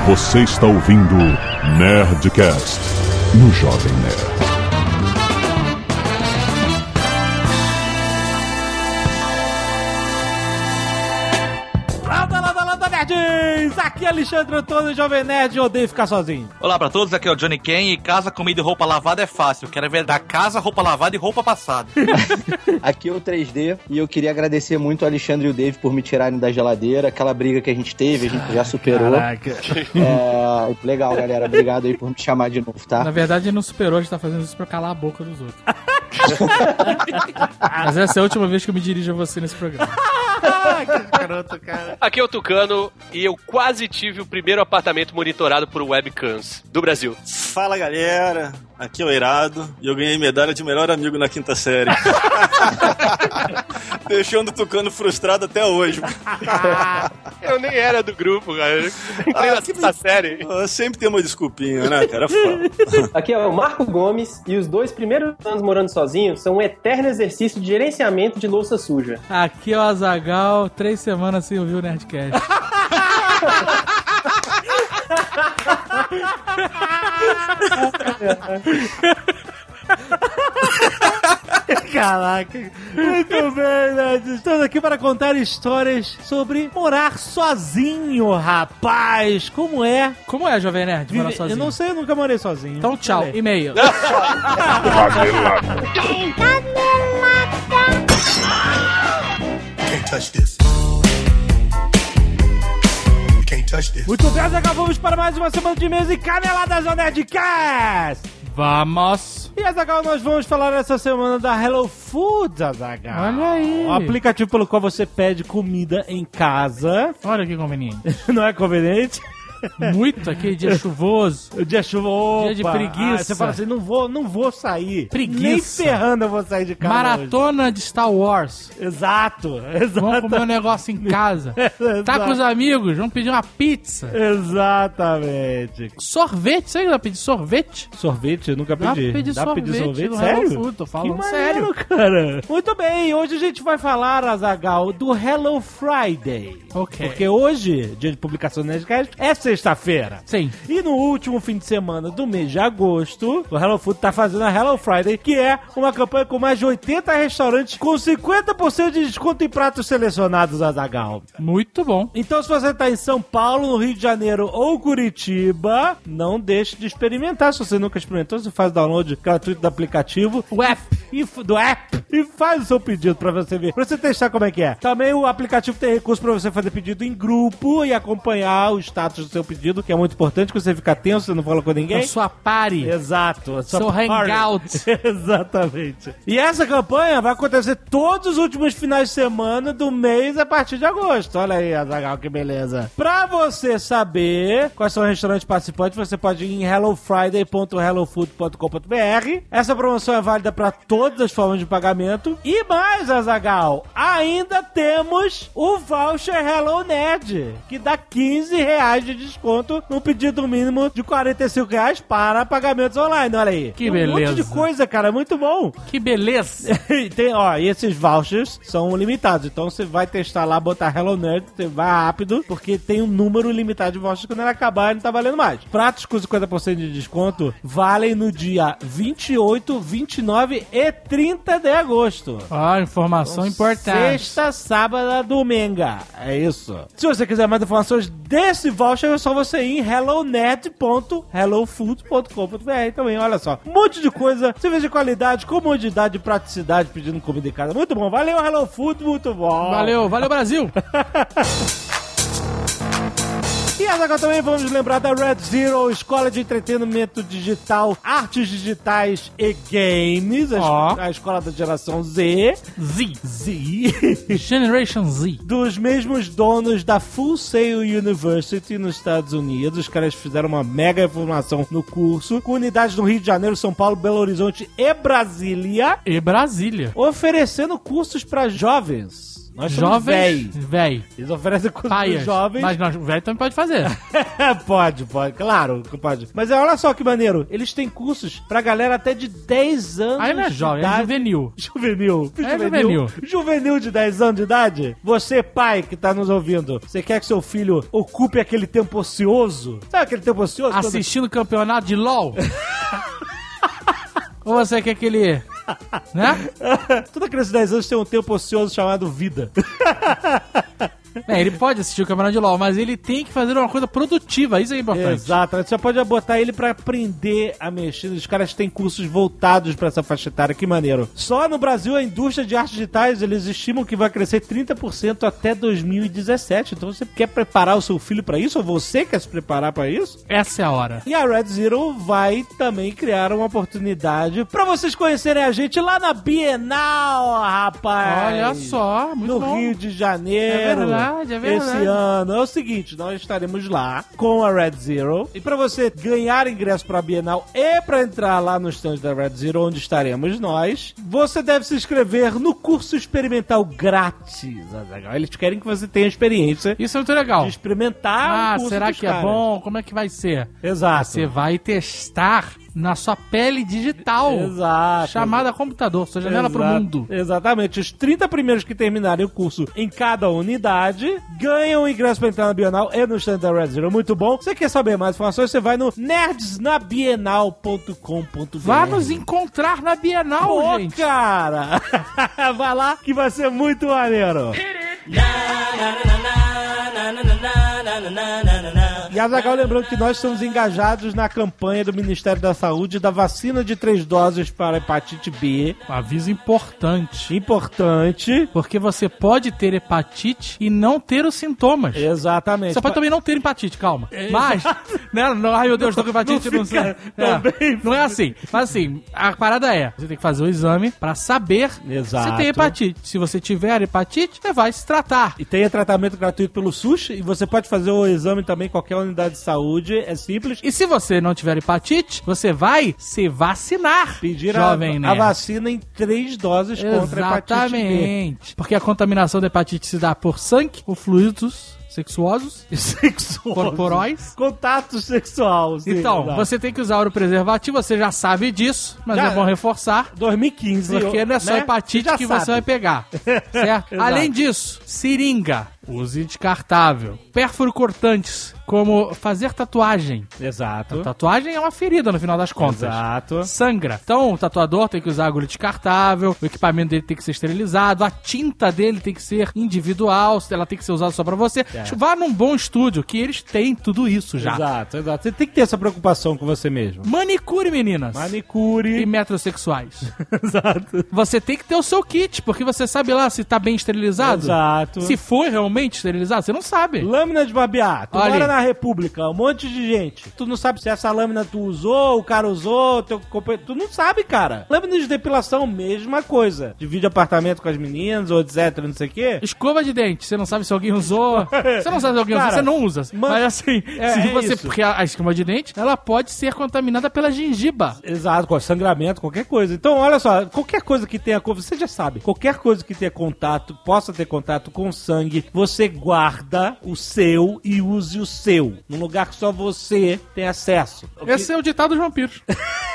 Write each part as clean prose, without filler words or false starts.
Você está ouvindo Nerdcast no Jovem Nerd. Nerds! Aqui é Alexandre Antônio, Jovem Nerd, eu odeio ficar sozinho. Olá pra todos, aqui é o Johnny Ken e casa, comida e roupa lavada é fácil. Quero ver da casa, roupa lavada e roupa passada. Aqui é o 3D e eu queria agradecer muito o Alexandre e o Dave por me tirarem da geladeira. Aquela briga que a gente teve, a gente já superou. Caraca. Legal, galera. Obrigado aí por me chamar de novo, tá? Na verdade, ele não superou, a gente tá fazendo isso pra calar a boca dos outros. Mas essa é a última vez que eu me dirijo a você nesse programa. Que garoto, cara. Aqui é o Tucano e eu quase tive o primeiro apartamento monitorado por webcams do Brasil. Fala, galera. Aqui é o Eirado e eu ganhei medalha de melhor amigo na 5ª série. Deixando o Tucano frustrado até hoje. Eu nem era do grupo, cara. Entrei na 5ª série. Sempre tem uma desculpinha, né, cara? Fala. Aqui é o Marco Gomes e os 2 primeiros anos morando sozinho são um eterno exercício de gerenciamento de louça suja. Aqui é o Azaghal, 3 semanas sem ouvir o Nerdcast. Caraca. Muito bem, Nerd. Estamos aqui para contar histórias sobre morar sozinho, rapaz. Como é? Como é, Jovem Nerd, morar sozinho? Eu não sei, eu nunca morei sozinho. Então tchau, e-mail. Muito bem, Azaghal, vamos para mais uma semana de e-mails e caneladas ao Nerdcast. Vamos! E, Azaghal, nós vamos falar essa semana da Hello Foods, Azaghal. Olha aí! O aplicativo pelo qual você pede comida em casa. Olha que conveniente. Não é conveniente? Muito, aquele dia chuvoso. O dia chuvoso. Dia de preguiça. Você fala assim, não vou sair. Preguiça. Nem ferrando eu vou sair de casa Maratona de Star Wars. hoje. Exato. Vamos comer um negócio em casa. Tá com os amigos, vamos pedir uma pizza. Exatamente. Sorvete, você vai pedir sorvete? Sorvete? Eu nunca Dá pra pedi. pedir Dá pra pedir sorvete? no Sério? Hello Food, tô falando que sério. maneiro, cara. Muito bem, hoje a gente vai falar, Azaghal, do Hello Friday. Ok. Porque hoje, dia de publicação do Nerdcast, é sexta-feira. Sim. E no último fim de semana do mês de agosto, o Hello Food tá fazendo a Hello Friday, que é uma campanha com mais de 80 restaurantes com 50% de desconto em pratos selecionados, Azaghal. Muito bom. Então, se você tá em São Paulo, no Rio de Janeiro ou Curitiba, não deixe de experimentar. Se você nunca experimentou, você faz o download gratuito do aplicativo. O app. E faz o seu pedido pra você ver, pra você testar como é que é. Também o aplicativo tem recurso pra você fazer pedido em grupo e acompanhar o status do seu pedido, que é muito importante, que você fica tenso, você não fala com ninguém. A sua party. Exato. A sua Seu party. hangout. Exatamente. E essa campanha vai acontecer todos os últimos finais de semana do mês a partir de agosto. Olha aí, Azaghal, que beleza. Pra você saber quais são os restaurantes participantes, você pode ir em hellofriday.hellofood.com.br. Essa promoção é válida pra todas as formas de pagamento. E mais, Azaghal, ainda temos o voucher Hello Nerd, que dá R$15 de desconto no pedido mínimo de R$45 para pagamentos online. Olha aí. Que Tem um beleza. monte de coisa, cara. Muito bom. Que beleza. E esses vouchers são limitados. Então você vai testar lá, botar Hello Nerd, você vai rápido, porque tem um número limitado de vouchers. Quando ele acabar, ele não tá valendo mais. Pratos com 50% de desconto valem no dia 28, 29 e 30 de agosto. Informação importante. Sexta, sábado, domingo. É isso. Se você quiser mais informações desse voucher, é só você ir em hellonet.hellofood.com.br também. Olha só. Um monte de coisa. Serviço de qualidade, comodidade e praticidade pedindo comida em casa. Muito bom. Valeu, Hello Food. Muito bom. Valeu Brasil. E agora também vamos lembrar da Red Zero, escola de entretenimento digital, artes digitais e games. A escola da geração Z. Generation Z. Dos mesmos donos da Full Sail University nos Estados Unidos. Os caras fizeram uma mega reformação no curso, com unidades no Rio de Janeiro, São Paulo, Belo Horizonte e Brasília. E Brasília. Oferecendo cursos para jovens. Nós somos véis. Véi. Eles oferecem curso Paias. pros jovens. Mas nós, o velho também pode fazer. Pode, claro que pode. Mas olha só que maneiro, eles têm cursos pra galera até de 10 anos Aí não é de jovem, é idade. juvenil. Juvenil de 10 anos de idade. Você, pai, que tá nos ouvindo, você quer que seu filho ocupe aquele tempo ocioso? Sabe aquele tempo ocioso? Assistindo campeonato de LOL? Ou você quer que ele... né? Toda criança de 10 anos tem um tempo ocioso chamado vida. Ele pode assistir o campeonato de LOL, mas ele tem que fazer uma coisa produtiva, isso é importante. Exato, você pode botar ele pra aprender a mexer. Os caras têm cursos voltados pra essa faixa etária, que maneiro. Só no Brasil, a indústria de artes digitais, eles estimam que vai crescer 30% até 2017. Então você quer preparar o seu filho pra isso? Ou você quer se preparar pra isso? Essa é a hora. E a Red Zero vai também criar uma oportunidade pra vocês conhecerem a gente lá na Bienal, rapaz. Olha só, muito bom. No Rio de Janeiro. É verdade. Esse ano. É o seguinte, nós estaremos lá com a Red Zero. E pra você ganhar ingresso pra Bienal e pra entrar lá no stand da Red Zero, onde estaremos nós, você deve se inscrever no curso experimental grátis. Eles querem que você tenha experiência Isso é muito legal. de experimentar o curso será dos que caras. é bom? Como é que vai ser? Exato. Você vai testar na sua pele digital. Exato. Chamada computador, sua janela pro mundo. Exatamente. Os 30 primeiros que terminarem o curso em cada unidade ganham o ingresso pra entrar na Bienal e no stand da Red Zero. Muito bom. Você quer saber mais informações? Você vai no nerdsnabienal.com.br. Vá nos encontrar na Bienal, gente. Cara! Vai lá que vai ser muito maneiro. E Azaghal, lembrando que nós estamos engajados na campanha do Ministério da Saúde da vacina de 3 doses para hepatite B. Um aviso importante. Importante. Porque você pode ter hepatite e não ter os sintomas. Exatamente. Você pode também não ter hepatite, calma. Mas, né, não, ai meu Deus, tô com hepatite, não sei. Não é assim. Mas assim, a parada é, você tem que fazer o exame pra saber Exato. se tem hepatite. Se você tiver hepatite, você vai se tratar. E tem tratamento gratuito pelo SUS e você pode fazer o exame também em qualquer unidade de saúde, é simples. E se você não tiver hepatite, você vai se vacinar. Pedir jovem a nerd. vacina em 3 doses contra a hepatite B. Exatamente. Porque a contaminação da hepatite se dá por sangue ou fluidos sexuosos, corporais. Contato sexual. Sim, Então, exato. você tem que usar o preservativo, você já sabe disso, mas Já, é bom reforçar. 2015. Porque não é só né? hepatite já que sabe. você vai pegar, certo? Exato. Além disso, seringa, use descartável. Pérfuro cortantes, como fazer tatuagem. Exato. Tatuagem é uma ferida no final das contas. Exato. Sangra. Então, o tatuador tem que usar agulha descartável, o equipamento dele tem que ser esterilizado, a tinta dele tem que ser individual, ela tem que ser usada só pra você. Vá num bom estúdio, que eles têm tudo isso já. Exato, exato. Você tem que ter essa preocupação com você mesmo. Manicure, meninas. E Manicure. metrosexuais. Exato. Você tem que ter o seu kit, porque você sabe lá se tá bem esterilizado. Exato. Se foi realmente esterilizado, você não sabe. Lâmina de barbear. Tu Olha mora aí. na República, um monte de gente. Tu não sabe se essa lâmina tu usou, o cara usou, teu companheiro... Tu não sabe, cara. Lâmina de depilação, mesma coisa. Divide apartamento com as meninas, ou etc, não sei o quê. Escova de dente, você não sabe se alguém usou. Você não sabe se alguém usou, Cara, você não usa. Mas assim, se você. isso. Porque a escova de dente, ela pode ser contaminada pela gengiba. Exato, com sangramento, qualquer coisa. Então, olha só, qualquer coisa que tenha... Você já sabe, qualquer coisa que tenha contato, possa ter contato com sangue, você guarda o seu e use o seu. Num lugar que só você tem acesso. Esse é o ditado dos vampiros.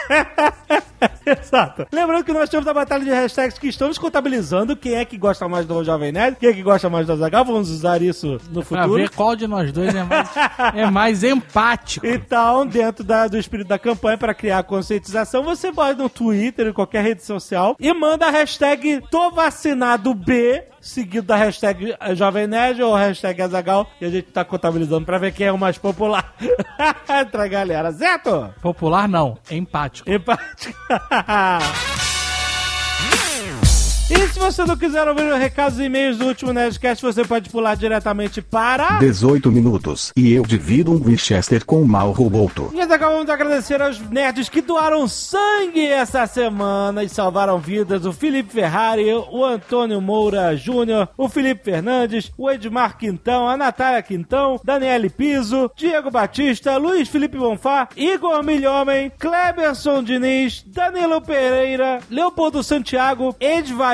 Exato. Lembrando que nós temos a batalha de hashtags que estamos contabilizando quem é que gosta mais do Jovem Nerd, quem é que gosta mais do Azaghal. Vamos usar isso no Pra futuro. ver qual de nós dois é mais empático. Então, dentro do espírito da campanha para criar a conscientização, você vai no Twitter, em qualquer rede social, e manda a hashtag ToVacinado_B, seguido da hashtag Jovem Nerd ou hashtag Azaghal, e a gente tá contabilizando pra ver quem é o mais popular entre a galera, certo? Popular não, é empático. Empate. E se você não quiser ouvir os recados e e-mails do último Nerdcast, você pode pular diretamente para... 18 minutos, e eu divido um Winchester com o Mal Roboto. E nós acabamos de agradecer aos nerds que doaram sangue essa semana e salvaram vidas. O Felipe Ferrari, o Antônio Moura Júnior, o Felipe Fernandes, o Edmar Quintão, a Natália Quintão, Daniele Piso, Diego Batista, Luiz Felipe Bonfá, Igor Milhomem, Kleberson Diniz, Danilo Pereira, Leopoldo Santiago, Edvair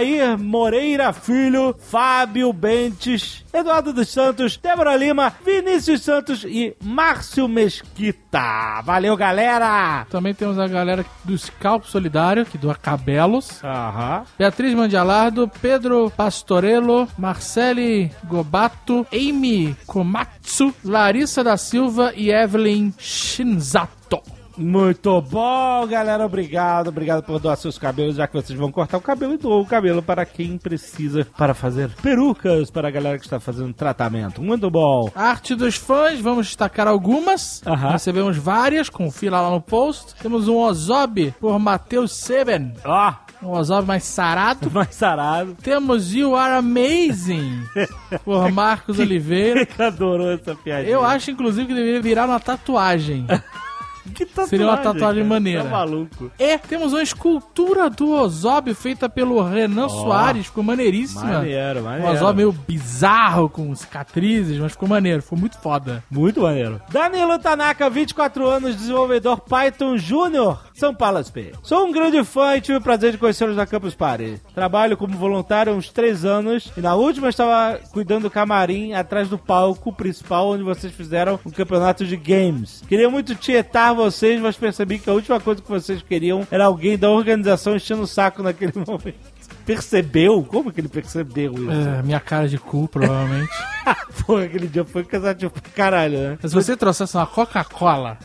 Jair Moreira Filho, Fábio Bentes, Eduardo dos Santos, Débora Lima, Vinícius Santos e Márcio Mesquita. Valeu, galera! Também temos a galera do Scalpo Solidário, que doa cabelos. Aham. Beatriz Mandialardo, Pedro Pastorello, Marcele Gobato, Amy Komatsu, Larissa da Silva e Evelyn Shinzato. Muito bom, galera. Obrigado por doar seus cabelos, já que vocês vão cortar o cabelo e doar o cabelo para quem precisa para fazer perucas para a galera que está fazendo tratamento. Muito bom. Arte dos fãs, vamos destacar algumas. Recebemos várias, confira lá no post. Temos um Ozob por Matheus Seben. Um Ozob mais sarado. Mais sarado. Temos You Are Amazing por Marcos Oliveira. Quem adorou essa piadinha? Eu acho, inclusive, que deveria virar uma tatuagem. Que tatuagem? Seria uma tatuagem cara, maneira. Tá maluco. E temos uma escultura do Ozob feita pelo Renan Soares. Ficou maneiríssima. Maneiro. Um Ozob meio bizarro, com cicatrizes, mas ficou maneiro. Ficou muito foda. Muito maneiro. Danilo Tanaka, 24 anos, desenvolvedor Python Júnior, São Paulo SP. Sou um grande fã e tive o prazer de conhecê-los na Campus Party. Trabalho como voluntário há uns 3 anos e na última estava cuidando do camarim atrás do palco principal onde vocês fizeram um campeonato de games. Queria muito tietar vocês, mas percebi que a última coisa que vocês queriam era alguém da organização enchendo o saco naquele momento. Percebeu? Como que ele percebeu isso? Minha cara de cu, provavelmente. Pô, aquele dia foi cansativo pra caralho, né? Mas se você trouxesse uma Coca-Cola,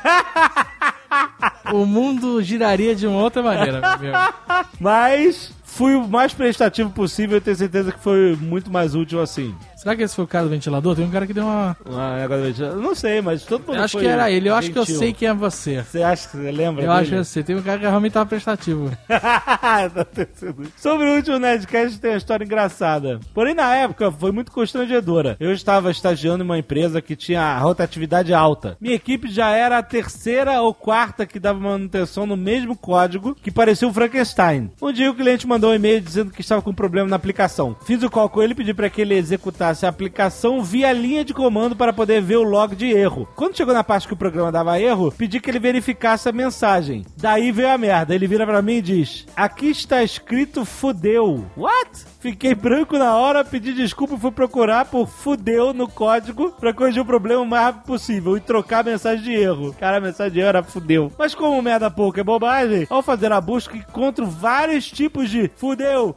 o mundo giraria de uma outra maneira, meu amigo. Mas fui o mais prestativo possível e tenho certeza que foi muito mais útil assim. Será que esse foi o cara do ventilador? Tem um cara que deu uma... Não sei, mas todo mundo Eu acho que era ele. Eu acho que eu sei quem é você. Você acha que você lembra? Eu acho que eu sei. Tem um cara que realmente tava prestativo. Sobre o último Nerdcast tem uma história engraçada. Porém, na época, foi muito constrangedora. Eu estava estagiando em uma empresa que tinha rotatividade alta. Minha equipe já era a 3ª ou 4ª que dava manutenção no mesmo código que parecia um Frankenstein. Um dia o cliente mandou um e-mail dizendo que estava com um problema na aplicação. Fiz o call com ele e pedi para que ele executasse a aplicação via linha de comando para poder ver o log de erro. Quando chegou na parte que o programa dava erro, pedi que ele verificasse a mensagem. Daí veio a merda. Ele vira pra mim e diz: aqui está escrito fudeu. What? Fiquei branco na hora, pedi desculpa e fui procurar por fudeu no código pra corrigir o problema o mais rápido possível e trocar a mensagem de erro. Cara, a mensagem de erro era fudeu. Mas como merda pouco é bobagem, ao fazer a busca encontro vários tipos de fudeu.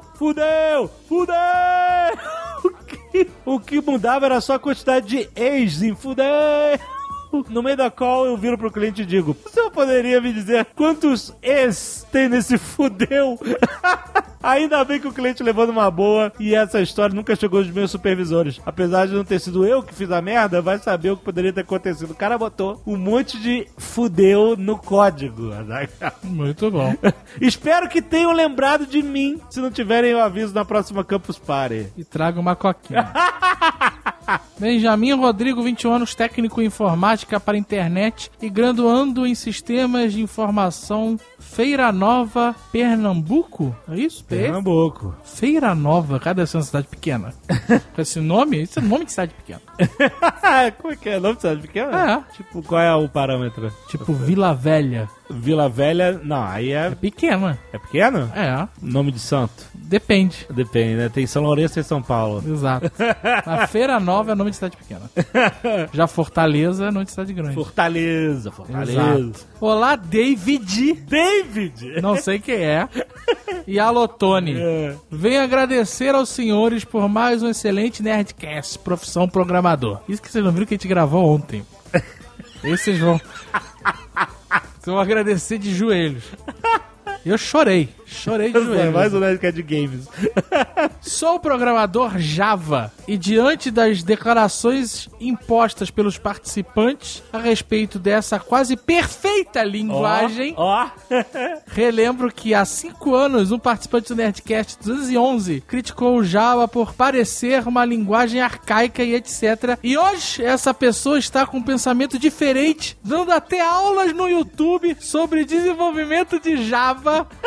O que mudava era só a quantidade de ex em fudeu. No meio da call, eu viro pro cliente e digo: você poderia me dizer quantos ex tem nesse fudeu? Ainda bem que o cliente levou numa boa e essa história nunca chegou aos meus supervisores. Apesar de não ter sido eu que fiz a merda, vai saber o que poderia ter acontecido. O cara botou um monte de fudeu no código. Muito bom. Espero que tenham lembrado de mim se não tiverem o aviso na próxima Campus Party. E traga uma coquinha. Benjamin Rodrigo, 21 anos, técnico em informática para internet e graduando em sistemas de informação, Feira Nova, Pernambuco? É isso? Pernambuco. Feira Nova, cadê essa cidade pequena? Esse nome? Isso é nome de cidade pequena. Como é que é? Nome de cidade pequena? Tipo, qual é o parâmetro? Tipo Vila Velha. Vila Velha, não, aí É pequena. É pequeno? É. Nome de santo? Depende. Depende, né? Tem São Lourenço e São Paulo. Exato. A Feira Nova é nome de cidade pequena. Já Fortaleza é nome de cidade grande. Fortaleza. Exato. Olá, David. Não sei quem é. E Alotone. Venho agradecer aos senhores por mais um excelente Nerdcast, profissão programador. Isso que vocês não viram que a gente gravou ontem. Esses vão... Vocês vão agradecer de joelhos. Eu chorei de joelhos. Mais um Nerdcast de games. Sou programador Java e diante das declarações impostas pelos participantes a respeito dessa quase perfeita linguagem, relembro que há 5 anos um participante do Nerdcast 211 criticou o Java por parecer uma linguagem arcaica e etc. E hoje essa pessoa está com um pensamento diferente, dando até aulas no YouTube sobre desenvolvimento de Java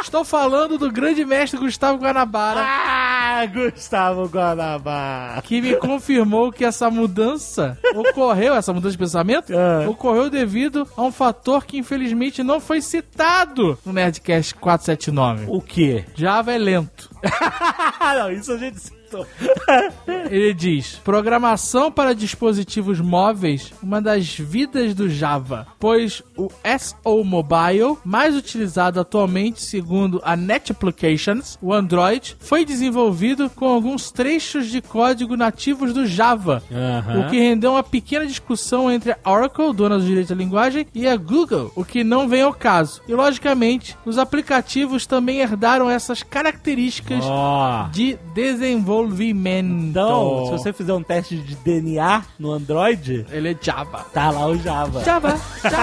Estou falando do grande mestre Gustavo Guanabara. Gustavo Guanabara. Que me confirmou que essa mudança de pensamento, ocorreu devido a um fator que infelizmente não foi citado no Nerdcast 479. O quê? Java é lento. Não, isso a gente citou. Ele diz: programação para dispositivos móveis, uma das vidas do Java, pois o SO Mobile, mais utilizado atualmente segundo a Net Applications, o Android, foi desenvolvido com alguns trechos de código nativos do Java, o que rendeu uma pequena discussão entre a Oracle, dona dos direitos da linguagem, e a Google, o que não vem ao caso. E logicamente, os aplicativos também herdaram essas características de desenvolvimento. Então, se você fizer um teste de DNA no Android, ele é Java. Tá lá o Java. Java.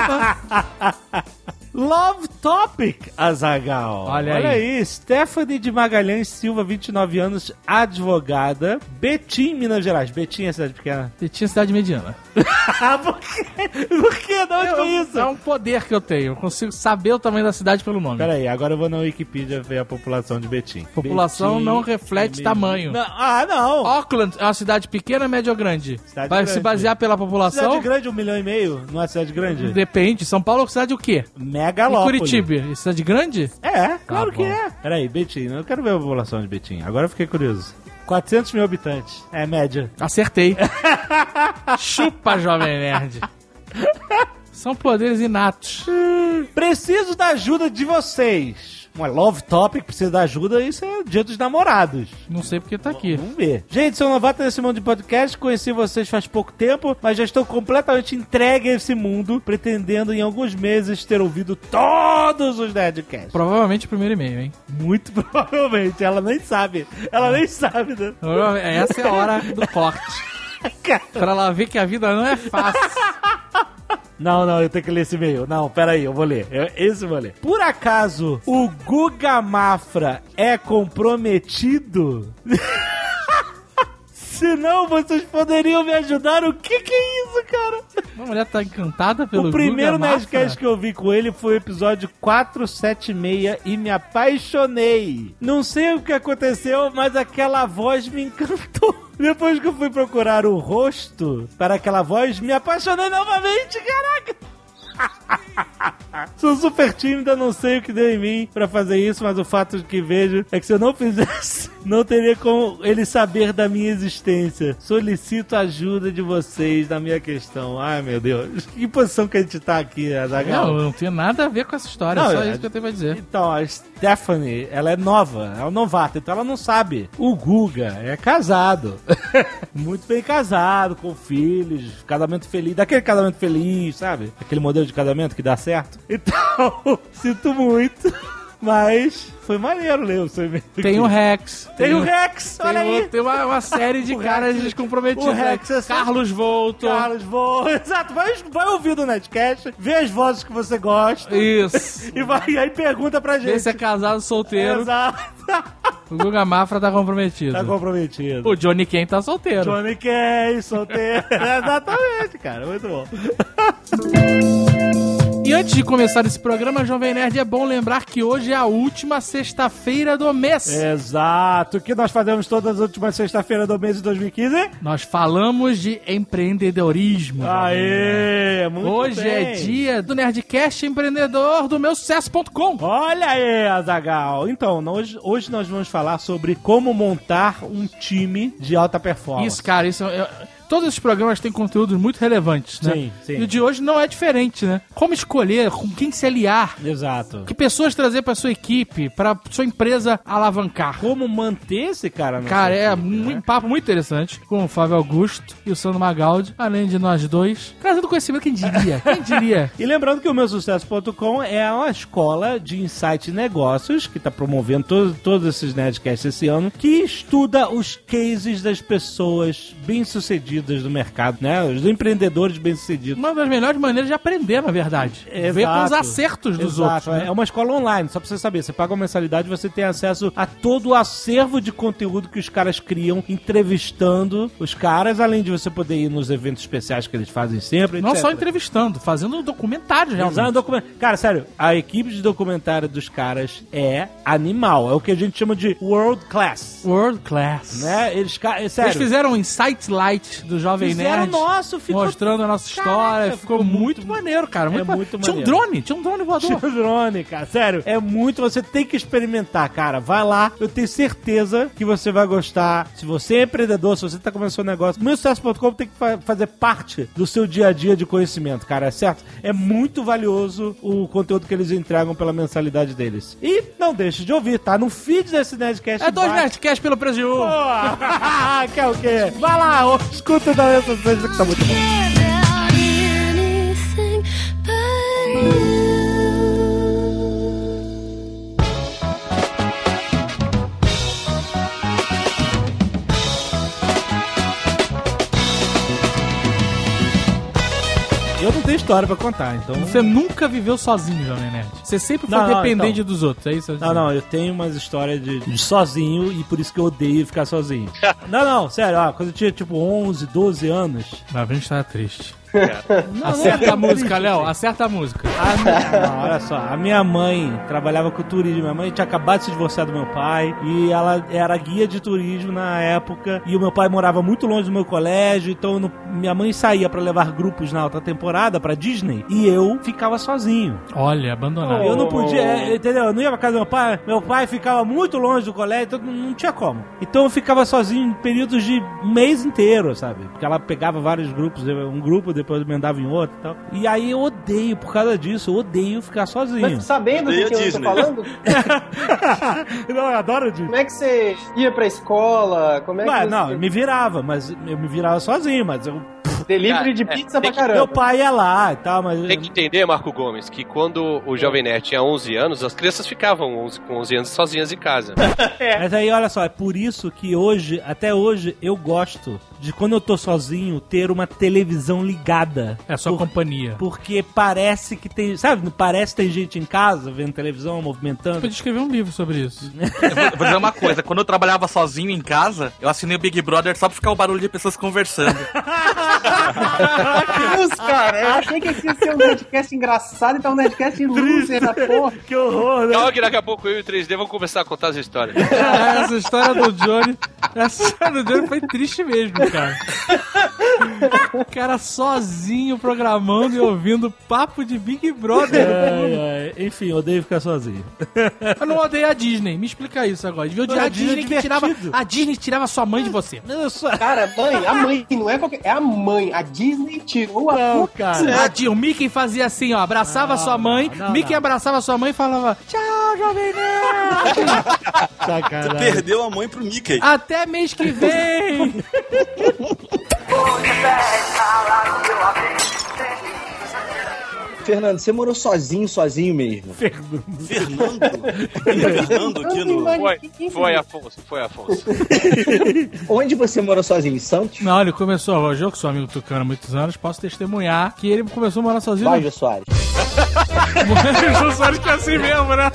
Love Topic, Azaghal. Olha aí. Stephanie de Magalhães Silva, 29 anos, advogada. Betim, Minas Gerais. Betim é cidade pequena? Betim é cidade mediana. Por quê? Por quê? De onde foi isso? É um poder que eu tenho. Eu consigo saber o tamanho da cidade pelo nome. Peraí, agora eu vou na Wikipedia ver a população de Betim. População Betim, não reflete tamanho. Não. Auckland é uma cidade pequena, média ou grande? Vai se basear pela população? Cidade grande, 1,5 milhão? Não é cidade grande? Depende. São Paulo é cidade o quê? Megalópolis. E Curitiba, cidade grande? É, claro que é. Peraí, Betim, eu quero ver a população de Betim. Agora eu fiquei curioso. 400 mil habitantes. É média. Acertei. Chupa, Jovem Nerd. São poderes inatos. Preciso da ajuda de vocês. Uma Love Topic precisa da ajuda, isso é o Dia dos Namorados. Não sei porque tá aqui. Vamos ver. Gente, sou novato nesse mundo de podcast, conheci vocês faz pouco tempo, mas já estou completamente entregue a esse mundo, pretendendo em alguns meses ter ouvido todos os Nerdcasts. Provavelmente o primeiro e-mail, hein? Muito provavelmente, ela nem sabe. Ela nem sabe, né? Essa é a hora do corte. Pra ela ver que a vida não é fácil. Não, eu tenho que ler esse e-mail. Não, peraí, eu vou ler. Esse eu vou ler. Por acaso, o Guga Mafra é comprometido? Se não, vocês poderiam me ajudar? O que é isso, cara? A mulher tá encantada pelo Guga. O primeiro Mafra. Nerdcast que eu vi com ele foi o episódio 476 e me apaixonei. Não sei o que aconteceu, mas aquela voz me encantou. Depois que eu fui procurar o rosto para aquela voz, me apaixonei novamente, caraca! Sou super tímida, não sei o que deu em mim pra fazer isso, mas o fato de que vejo é que se eu não fizesse, não teria como ele saber da minha existência. Solicito a ajuda de vocês na minha questão. Ai, meu Deus. Que posição que a gente tá aqui, Azaghal? Não tem nada a ver com essa história, só isso que eu tenho pra dizer. Então, a Stephanie, ela é nova, é uma novata, então ela não sabe. O Guga é casado. Muito bem casado, com filhos, casamento feliz, daquele casamento feliz, sabe? Aquele modelo de casamento que dá certo. Então, sinto muito, mas foi maneiro ler o seu e-mail. Tem o Rex. Tem o Rex, olha aí. Tem uma série de caras descomprometidos. O Rex é Carlos Volto. Exato, vai ouvir do Netcast, vê as vozes que você gosta. Isso. E aí pergunta pra gente. Vê se é casado, solteiro. Exato. O Guga Mafra tá comprometido. Tá comprometido. O Johnny Ken tá solteiro. Johnny Ken, solteiro. Exatamente, cara. Muito bom. E antes de começar esse programa, Jovem Nerd, é bom lembrar que hoje é a última sexta-feira do mês. Exato. O que nós fazemos todas as últimas sexta-feiras do mês de 2015? Nós falamos de empreendedorismo. Aê, muito hoje bem. É dia do Nerdcast Empreendedor do Meusucesso.com. Olha aí, Azaghal. Então, hoje nós vamos falar sobre como montar um time de alta performance. Isso, cara, todos esses programas têm conteúdos muito relevantes, né? Sim, sim. E o de hoje não é diferente, né? Como escolher, com quem se aliar. Exato. Que pessoas trazer pra sua equipe, pra sua empresa alavancar. Como manter esse cara na Cara, sua equipe, um papo muito interessante com o Flávio Augusto e o Sandro Magaldi, além de nós dois. Trazendo conhecimento, quem diria? Quem diria? E lembrando que o Meusucesso.com é uma escola de insight e negócios que tá promovendo todos esses Nerdcasts esse ano, que estuda os cases das pessoas bem-sucedidas bem-sucedidas do mercado, né? Os empreendedores bem-sucedidos. Uma das melhores maneiras de aprender, na verdade. Exato. Ver com os acertos dos outros. Né? É uma escola online, só pra você saber. Você paga uma mensalidade e você tem acesso a todo o acervo de conteúdo que os caras criam, entrevistando os caras, além de você poder ir nos eventos especiais que eles fazem sempre, Não etc. só entrevistando, fazendo documentários, realmente. Cara, sério, a equipe de documentário dos caras é animal. É o que a gente chama de world class. World class. Né? Sério. Eles fizeram um Insight Light do Jovem Nerd. Mostrando a nossa história. Caraca, ficou muito maneiro, cara. Muito maneiro. Tinha um drone voador. Tinha um drone, cara. Sério, é muito. Você tem que experimentar, cara. Vai lá, eu tenho certeza que você vai gostar. Se você é empreendedor, se você tá começando um negócio, MeuSucesso.com tem que fazer parte do seu dia a dia de conhecimento, cara. É certo? É muito valioso o conteúdo que eles entregam pela mensalidade deles. E não deixe de ouvir, tá? No feed desse Nerdcast. É 2 Nerdcasts pelo preço de 1. Quer o quê? Vai lá, escuta da essas coisas que tá muito bom. Eu não tenho história pra contar, então... Você nunca viveu sozinho, Jovem Nerd. Você sempre foi dependente dos outros, é isso? Não, eu tenho umas histórias de sozinho e por isso que eu odeio ficar sozinho. Não, sério, quando eu tinha tipo 11, 12 anos... A gente tava triste. Acerta a música, Léo, acerta a música. Não, olha só, a minha mãe trabalhava com turismo. Minha mãe tinha acabado de se divorciar do meu pai e ela era guia de turismo na época. E o meu pai morava muito longe do meu colégio, então minha mãe saía pra levar grupos na alta temporada pra Disney e eu ficava sozinho. Olha, abandonado. Eu não podia, entendeu? Eu não ia pra casa do meu pai ficava muito longe do colégio, então não tinha como. Então eu ficava sozinho em períodos de um mês inteiro, sabe? Porque ela pegava vários grupos, um grupo, depois emendava em outro e tal. E aí eu odeio, por causa disso, eu odeio ficar sozinho. Mas sabendo do que eu tô falando? Não, eu adoro o Disney. Como é que você ia pra escola? Como é que não, eu me virava, mas eu me virava sozinho, mas eu... Delivery de pizza pra caramba. Meu pai ia lá e tal, mas... Tem que entender, Marco Gomes, que quando o Jovem Nerd tinha 11 anos, as crianças ficavam com 11 anos sozinhas em casa. Mas aí, olha só, é por isso que hoje, até hoje, eu gosto de, quando eu tô sozinho, ter uma televisão ligada. É a sua companhia. Porque parece que tem... Sabe? Parece que tem gente em casa vendo televisão, movimentando. Você pode escrever um livro sobre isso. Eu vou dizer uma coisa. Quando eu trabalhava sozinho em casa, eu assinei o Big Brother só pra ficar o barulho de pessoas conversando. Deus, cara, eu achei que ia ser um Nerdcast engraçado e tá um Nerdcast loser da porra. Que horror, né? Calma que daqui a pouco eu e o 3D vão começar a contar as histórias. Essa história do Johnny foi triste mesmo, cara. O cara sozinho programando e ouvindo papo de Big Brother. Enfim, eu odeio ficar sozinho. Eu não odeio a Disney. Me explica isso agora. Devia odiar a Disney que tirava... A Disney tirava sua mãe de você. Cara, a mãe, não é qualquer... É a mãe. A Disney tirou a cara. O Mickey fazia assim, ó. Abraçava sua mãe. Mickey abraçava sua mãe e falava: tchau, Jovem Nerd. Você perdeu a mãe pro Mickey. Até mês que vem. Fernando, você morou sozinho mesmo? Fernando aqui no... Foi Afonso. Onde você morou sozinho? Em Santos? Não, ele começou, o Jô, que sou amigo do Tucano há muitos anos, posso testemunhar que ele começou a morar sozinho. Vai, Jô Soares. O Jô Soares que é assim mesmo, né?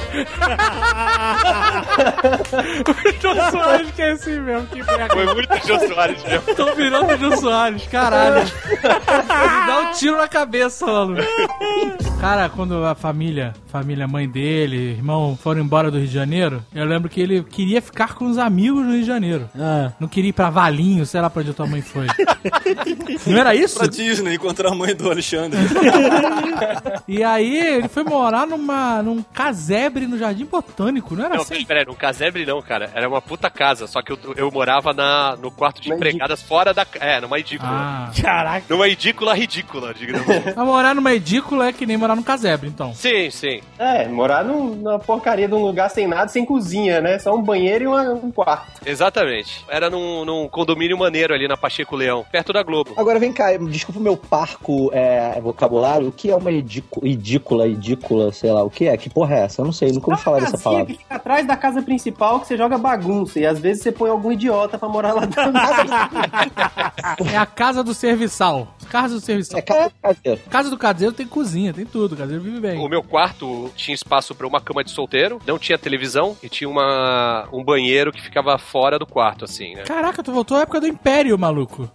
O Jô Soares que é assim mesmo. Que foi muito Jô Soares mesmo. Tô virando o Jô Soares, caralho. Ele dá um tiro na cabeça, mano. Cara, quando a família, mãe dele, irmão, foram embora do Rio de Janeiro, eu lembro que ele queria ficar com os amigos no Rio de Janeiro. Não queria ir pra Valinho, sei lá pra onde a tua mãe foi. Não era isso? Pra Disney, encontrar a mãe do Alexandre. E aí, ele foi morar num casebre no Jardim Botânico, não era assim? Não, peraí, num casebre não, cara. Era uma puta casa, só que eu morava no quarto de empregadas fora da... numa edícula. Caraca. Numa edícula ridícula, digamos. A morar numa edícula é que nem morar morar num casebre, então. Sim, sim. Morar numa porcaria de um lugar sem nada, sem cozinha, né? Só um banheiro e um quarto. Exatamente. Era num condomínio maneiro ali na Pacheco Leão, perto da Globo. Agora vem cá, desculpa o meu parco vocabulário, o que é uma edícula, sei lá, o que é? Que porra é essa? Eu não sei, nunca ouvi falar dessa palavra. Que fica atrás da casa principal que você joga bagunça e às vezes você põe algum idiota pra morar lá dentro. É a casa do serviçal. Casa do serviçal. É casa do caseiro. Casa do caseiro tem cozinha, tem tudo. O caseiro vive bem. O meu quarto tinha espaço pra uma cama de solteiro, não tinha televisão e tinha um banheiro que ficava fora do quarto, assim, né? Caraca, tu voltou à época do Império, maluco.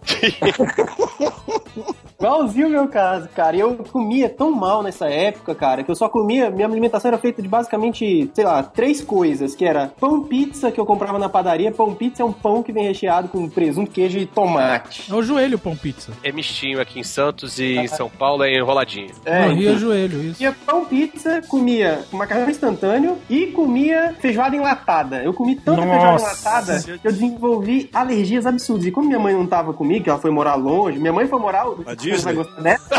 Igualzinho o meu caso, cara. E eu comia tão mal nessa época, cara, que eu só comia... Minha alimentação era feita de basicamente, sei lá, 3 coisas, que era pão pizza, que eu comprava na padaria. Pão pizza é um pão que vem recheado com presunto, queijo e tomate. É o joelho, pão pizza. É mistinho aqui em Santos e em São Paulo é enroladinho. No Rio é joelho, isso. Comia pão pizza, comia macarrão instantâneo e comia feijoada enlatada. Eu comi tanta feijoada enlatada que eu desenvolvi alergias absurdas. E como minha mãe não tava comigo, que ela foi morar longe, minha mãe foi morar... Disney? Vai gostar dessa?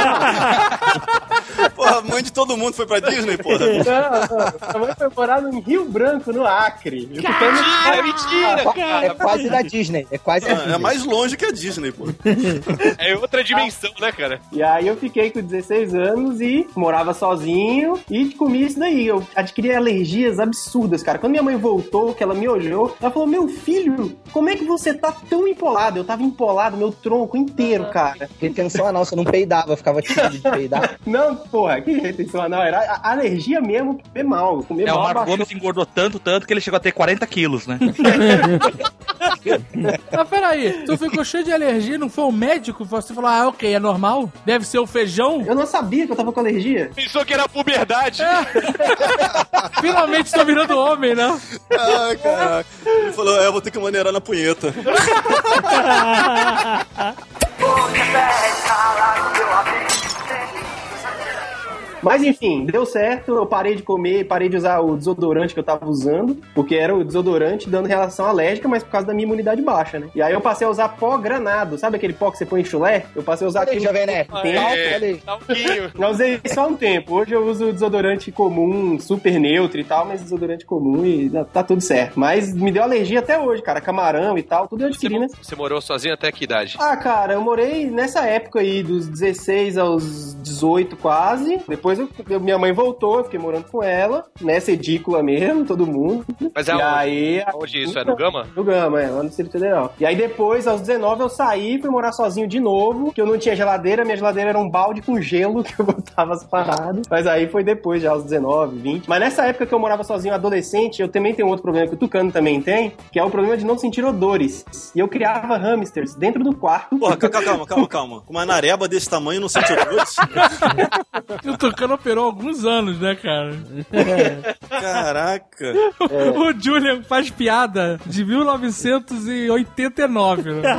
Porra, a mãe de todo mundo foi pra Disney, porra. Não. A mãe foi morar no Rio Branco, no Acre. Mentira, cara. É quase da Disney. É quase da Disney. É mais longe que a Disney, pô. É outra dimensão, né, cara? E aí eu fiquei com 16 anos e morava sozinho e comia isso daí. Eu adquiri alergias absurdas, cara. Quando minha mãe voltou, que ela me olhou, ela falou, meu filho, como é que você tá tão empolado? Eu tava empolado, meu tronco inteiro, cara. Retenção anal, você não peidava, ficava tímido de peidar. Não, porra, que retenção anal? Era a alergia mesmo, comer mal. Comer mal o Marco Gomes engordou tanto que ele chegou a ter 40 quilos, né? Mas peraí, tu ficou cheio de alergia, não foi o médico? Você falou, ok, é normal? Deve ser o feijão? Eu não sabia que eu tava com alergia. Pensou que era puberdade. Finalmente tô virando homem, né? Ah, caraca. Ele falou, eu vou ter que maneirar na punheta. Mas enfim, deu certo, eu parei de comer, parei de usar o desodorante que eu tava usando, porque era o desodorante dando reação alérgica, mas por causa da minha imunidade baixa, né? E aí eu passei a usar pó granado, sabe aquele pó que você põe em chulé? Eu passei a usar aquele... Jovem Nerd. Eu usei só um tempo, hoje eu uso desodorante comum, super neutro e tal, mas desodorante comum e tá tudo certo. Mas me deu alergia até hoje, cara, camarão e tal, tudo eu adquiri, né? Você morou sozinho até que idade? Ah, cara, eu morei nessa época aí, dos 16 aos 18 quase, depois minha mãe voltou, eu fiquei morando com ela, nessa edícula mesmo, todo mundo. Mas e aí, onde isso? É no Gama? No Gama, lá no Distrito Federal. E aí depois, aos 19, eu saí, fui morar sozinho de novo, que eu não tinha geladeira, minha geladeira era um balde com gelo que eu botava as paradas. Mas aí foi depois, já aos 19, 20. Mas nessa época que eu morava sozinho, adolescente, eu também tenho outro problema que o Tucano também tem, que é o problema de não sentir odores. E eu criava hamsters dentro do quarto. Porra, calma. Com uma nareba desse tamanho não sente odores? O Tucano operou alguns anos, né, cara? Caraca. O Julian faz piada de 1989, né?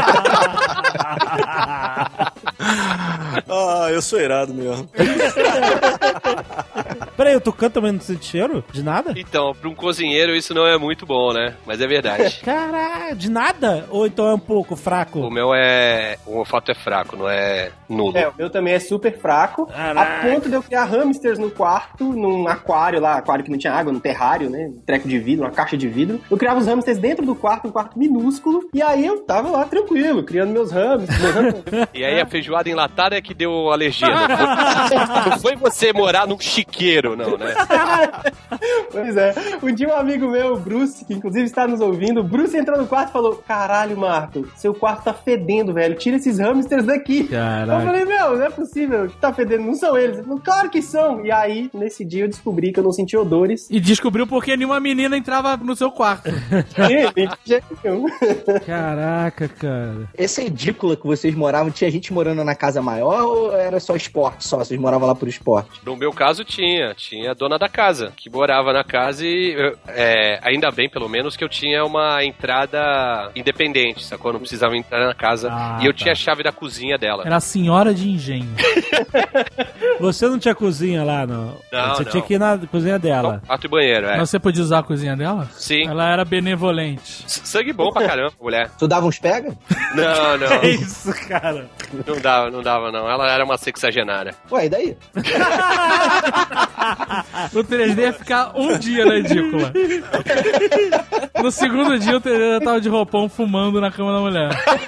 Ah, eu sou irado mesmo. Peraí, o Tucano também não sente cheiro? De nada? Então, pra um cozinheiro isso não é muito bom, né? Mas é verdade. Caralho, de nada? Ou então é um pouco fraco? O meu é... O olfato é fraco, não é nulo. O meu também é super fraco. A ponto de eu criar hamsters no quarto, num aquário lá, aquário que não tinha água, num terrário, né? Um treco de vidro, uma caixa de vidro. Eu criava os hamsters dentro do quarto, um quarto minúsculo. E aí eu tava lá tranquilo, criando meus hamsters. E aí a feijoada enlatada é que deu alergia. Não foi você morar num chiqueiro, não, né? Pois é. Um dia um amigo meu, o Bruce, que inclusive está nos ouvindo, o Bruce entrou no quarto e falou, caralho, Marco, seu quarto tá fedendo, velho. Tira esses hamsters daqui. Caralho. Eu falei, meu, não é possível. Que tá fedendo? Não são eles. Ele falou, claro que são. E aí, nesse dia, eu descobri que eu não sentia odores. E descobriu porque nenhuma menina entrava no seu quarto. De jeito nenhum. Caraca, cara. Essa edícula que vocês moravam, tinha gente morando na casa maior ou era só esporte só? Vocês moravam lá por esporte? No meu caso tinha. tinha a dona da casa, que morava na casa e ainda bem, pelo menos, que eu tinha uma entrada independente, sacou? Eu não precisava entrar na casa e eu tinha a chave da cozinha dela. Era a senhora de engenho. Você não tinha cozinha lá, não? Não, Você tinha que ir na cozinha dela. Quarto e banheiro, Mas você podia usar a cozinha dela? Sim. Ela era benevolente. Sangue bom pra caramba, mulher. Tu dava uns pega? Não. Que isso, cara? Não dava, não. Ela era uma sexagenária. Ué, e daí? O 3D ia ficar um dia na edícula. No segundo dia, o 3D já tava de roupão fumando na cama da mulher.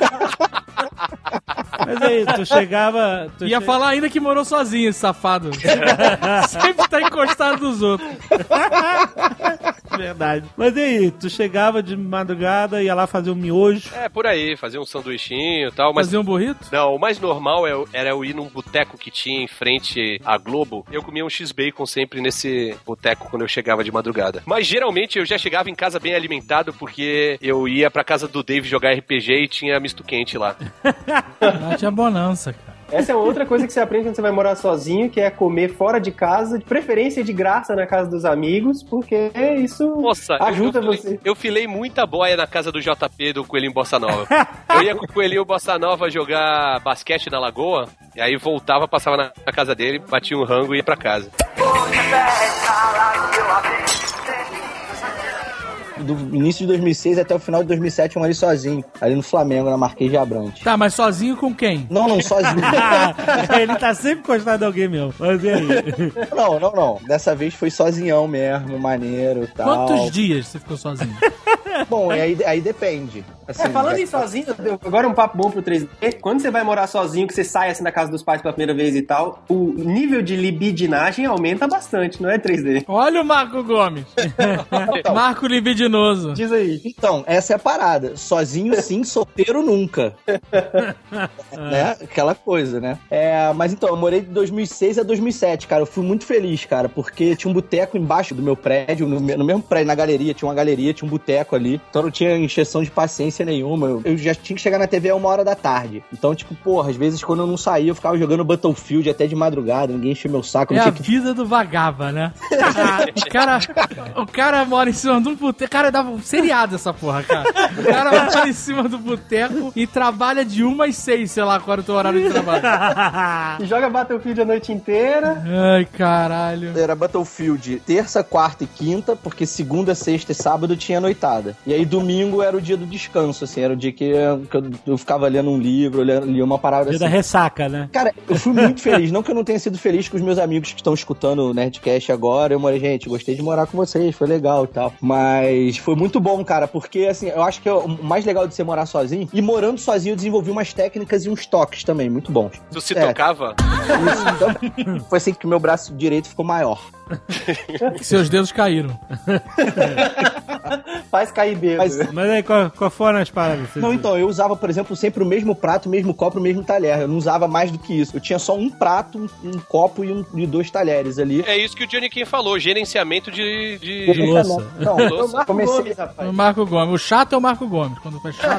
Mas aí, tu chegava... Ia falar ainda que morou sozinho, esse safado. Sempre tá encostado dos outros. Verdade. Mas aí, tu chegava de madrugada, ia lá fazer um miojo. Por aí, fazer um sanduichinho e tal. Mas... Fazer um burrito? Não, o mais normal era eu ir num boteco que tinha em frente à Globo. Eu comia um X-Bacon sempre nesse boteco quando eu chegava de madrugada. Mas geralmente eu já chegava em casa bem alimentado porque eu ia pra casa do Dave jogar RPG e tinha misto quente lá. Lá tinha bonança, cara. Essa é outra coisa que você aprende quando você vai morar sozinho, que é comer fora de casa, de preferência de graça na casa dos amigos, porque isso ajuda você. Eu filei muita boia na casa do JP do Coelhinho Bossa Nova. Eu ia com o Coelhinho Bossa Nova jogar basquete na lagoa, e aí voltava, passava na casa dele, batia um rango e ia pra casa. Do início de 2006 até o final de 2007 eu morei sozinho, ali no Flamengo, na Marquês de Abrantes. Tá, mas sozinho com quem? Não, sozinho. Ele tá sempre encostado em alguém mesmo. Mas e aí? Não. Dessa vez foi sozinhão mesmo, maneiro e tal. Quantos dias você ficou sozinho? Bom, aí depende. Assim, falando em sozinho, agora um papo bom pro 3D. Quando você vai morar sozinho, que você sai assim da casa dos pais pela primeira vez e tal, o nível de libidinagem aumenta bastante, não é 3D? Olha o Marco Gomes. Marco libidinoso. Diz aí. Então, essa é a parada. Sozinho sim, solteiro nunca. Né? Aquela coisa, né? Mas então, eu morei de 2006 a 2007, cara. Eu fui muito feliz, cara, porque tinha um boteco embaixo do meu prédio, no mesmo prédio, na galeria, tinha uma galeria, tinha um boteco ali. Então não tinha encheção de paciência nenhuma. Eu já tinha que chegar na TV a 1h da tarde. Então, tipo, porra, às vezes quando eu não saía, eu ficava jogando Battlefield até de madrugada, ninguém enchia meu saco. É a vida do vagaba, né? O cara mora em cima de um boteco. Cara, dava um seriado essa porra, cara. O cara mora em cima do boteco e trabalha de 1 às 6, sei lá, qual é o teu horário de trabalho. E joga Battlefield a noite inteira. Ai, caralho. Era Battlefield terça, quarta e quinta, porque segunda, sexta e sábado tinha noitada. E aí domingo era o dia do descanso, assim, era o dia que eu ficava lendo um livro, lia uma parada dia assim. Da ressaca, né? Cara, eu fui muito feliz. Não que eu não tenha sido feliz com os meus amigos que estão escutando o Nerdcast agora. Eu morei, gente, gostei de morar com vocês, foi legal e tal. Mas foi muito bom, cara, porque, assim, eu acho que o mais legal de você morar sozinho, e morando sozinho eu desenvolvi umas técnicas e uns toques também, muito bons. Tu se tocava? Isso, então, foi assim que o meu braço direito ficou maior. Seus dedos caíram. Faz cair dedo. Mas aí, qual foram as paradas? Não, então, eu usava, por exemplo, sempre o mesmo prato, o mesmo copo, o mesmo talher. Eu não usava mais do que isso. Eu tinha só um prato, um copo e 2 talheres ali. É isso que o Johnny King falou, gerenciamento de louça. Não, eu comecei... O Marco Gomes. O chato é o Marco Gomes, quando faz chato.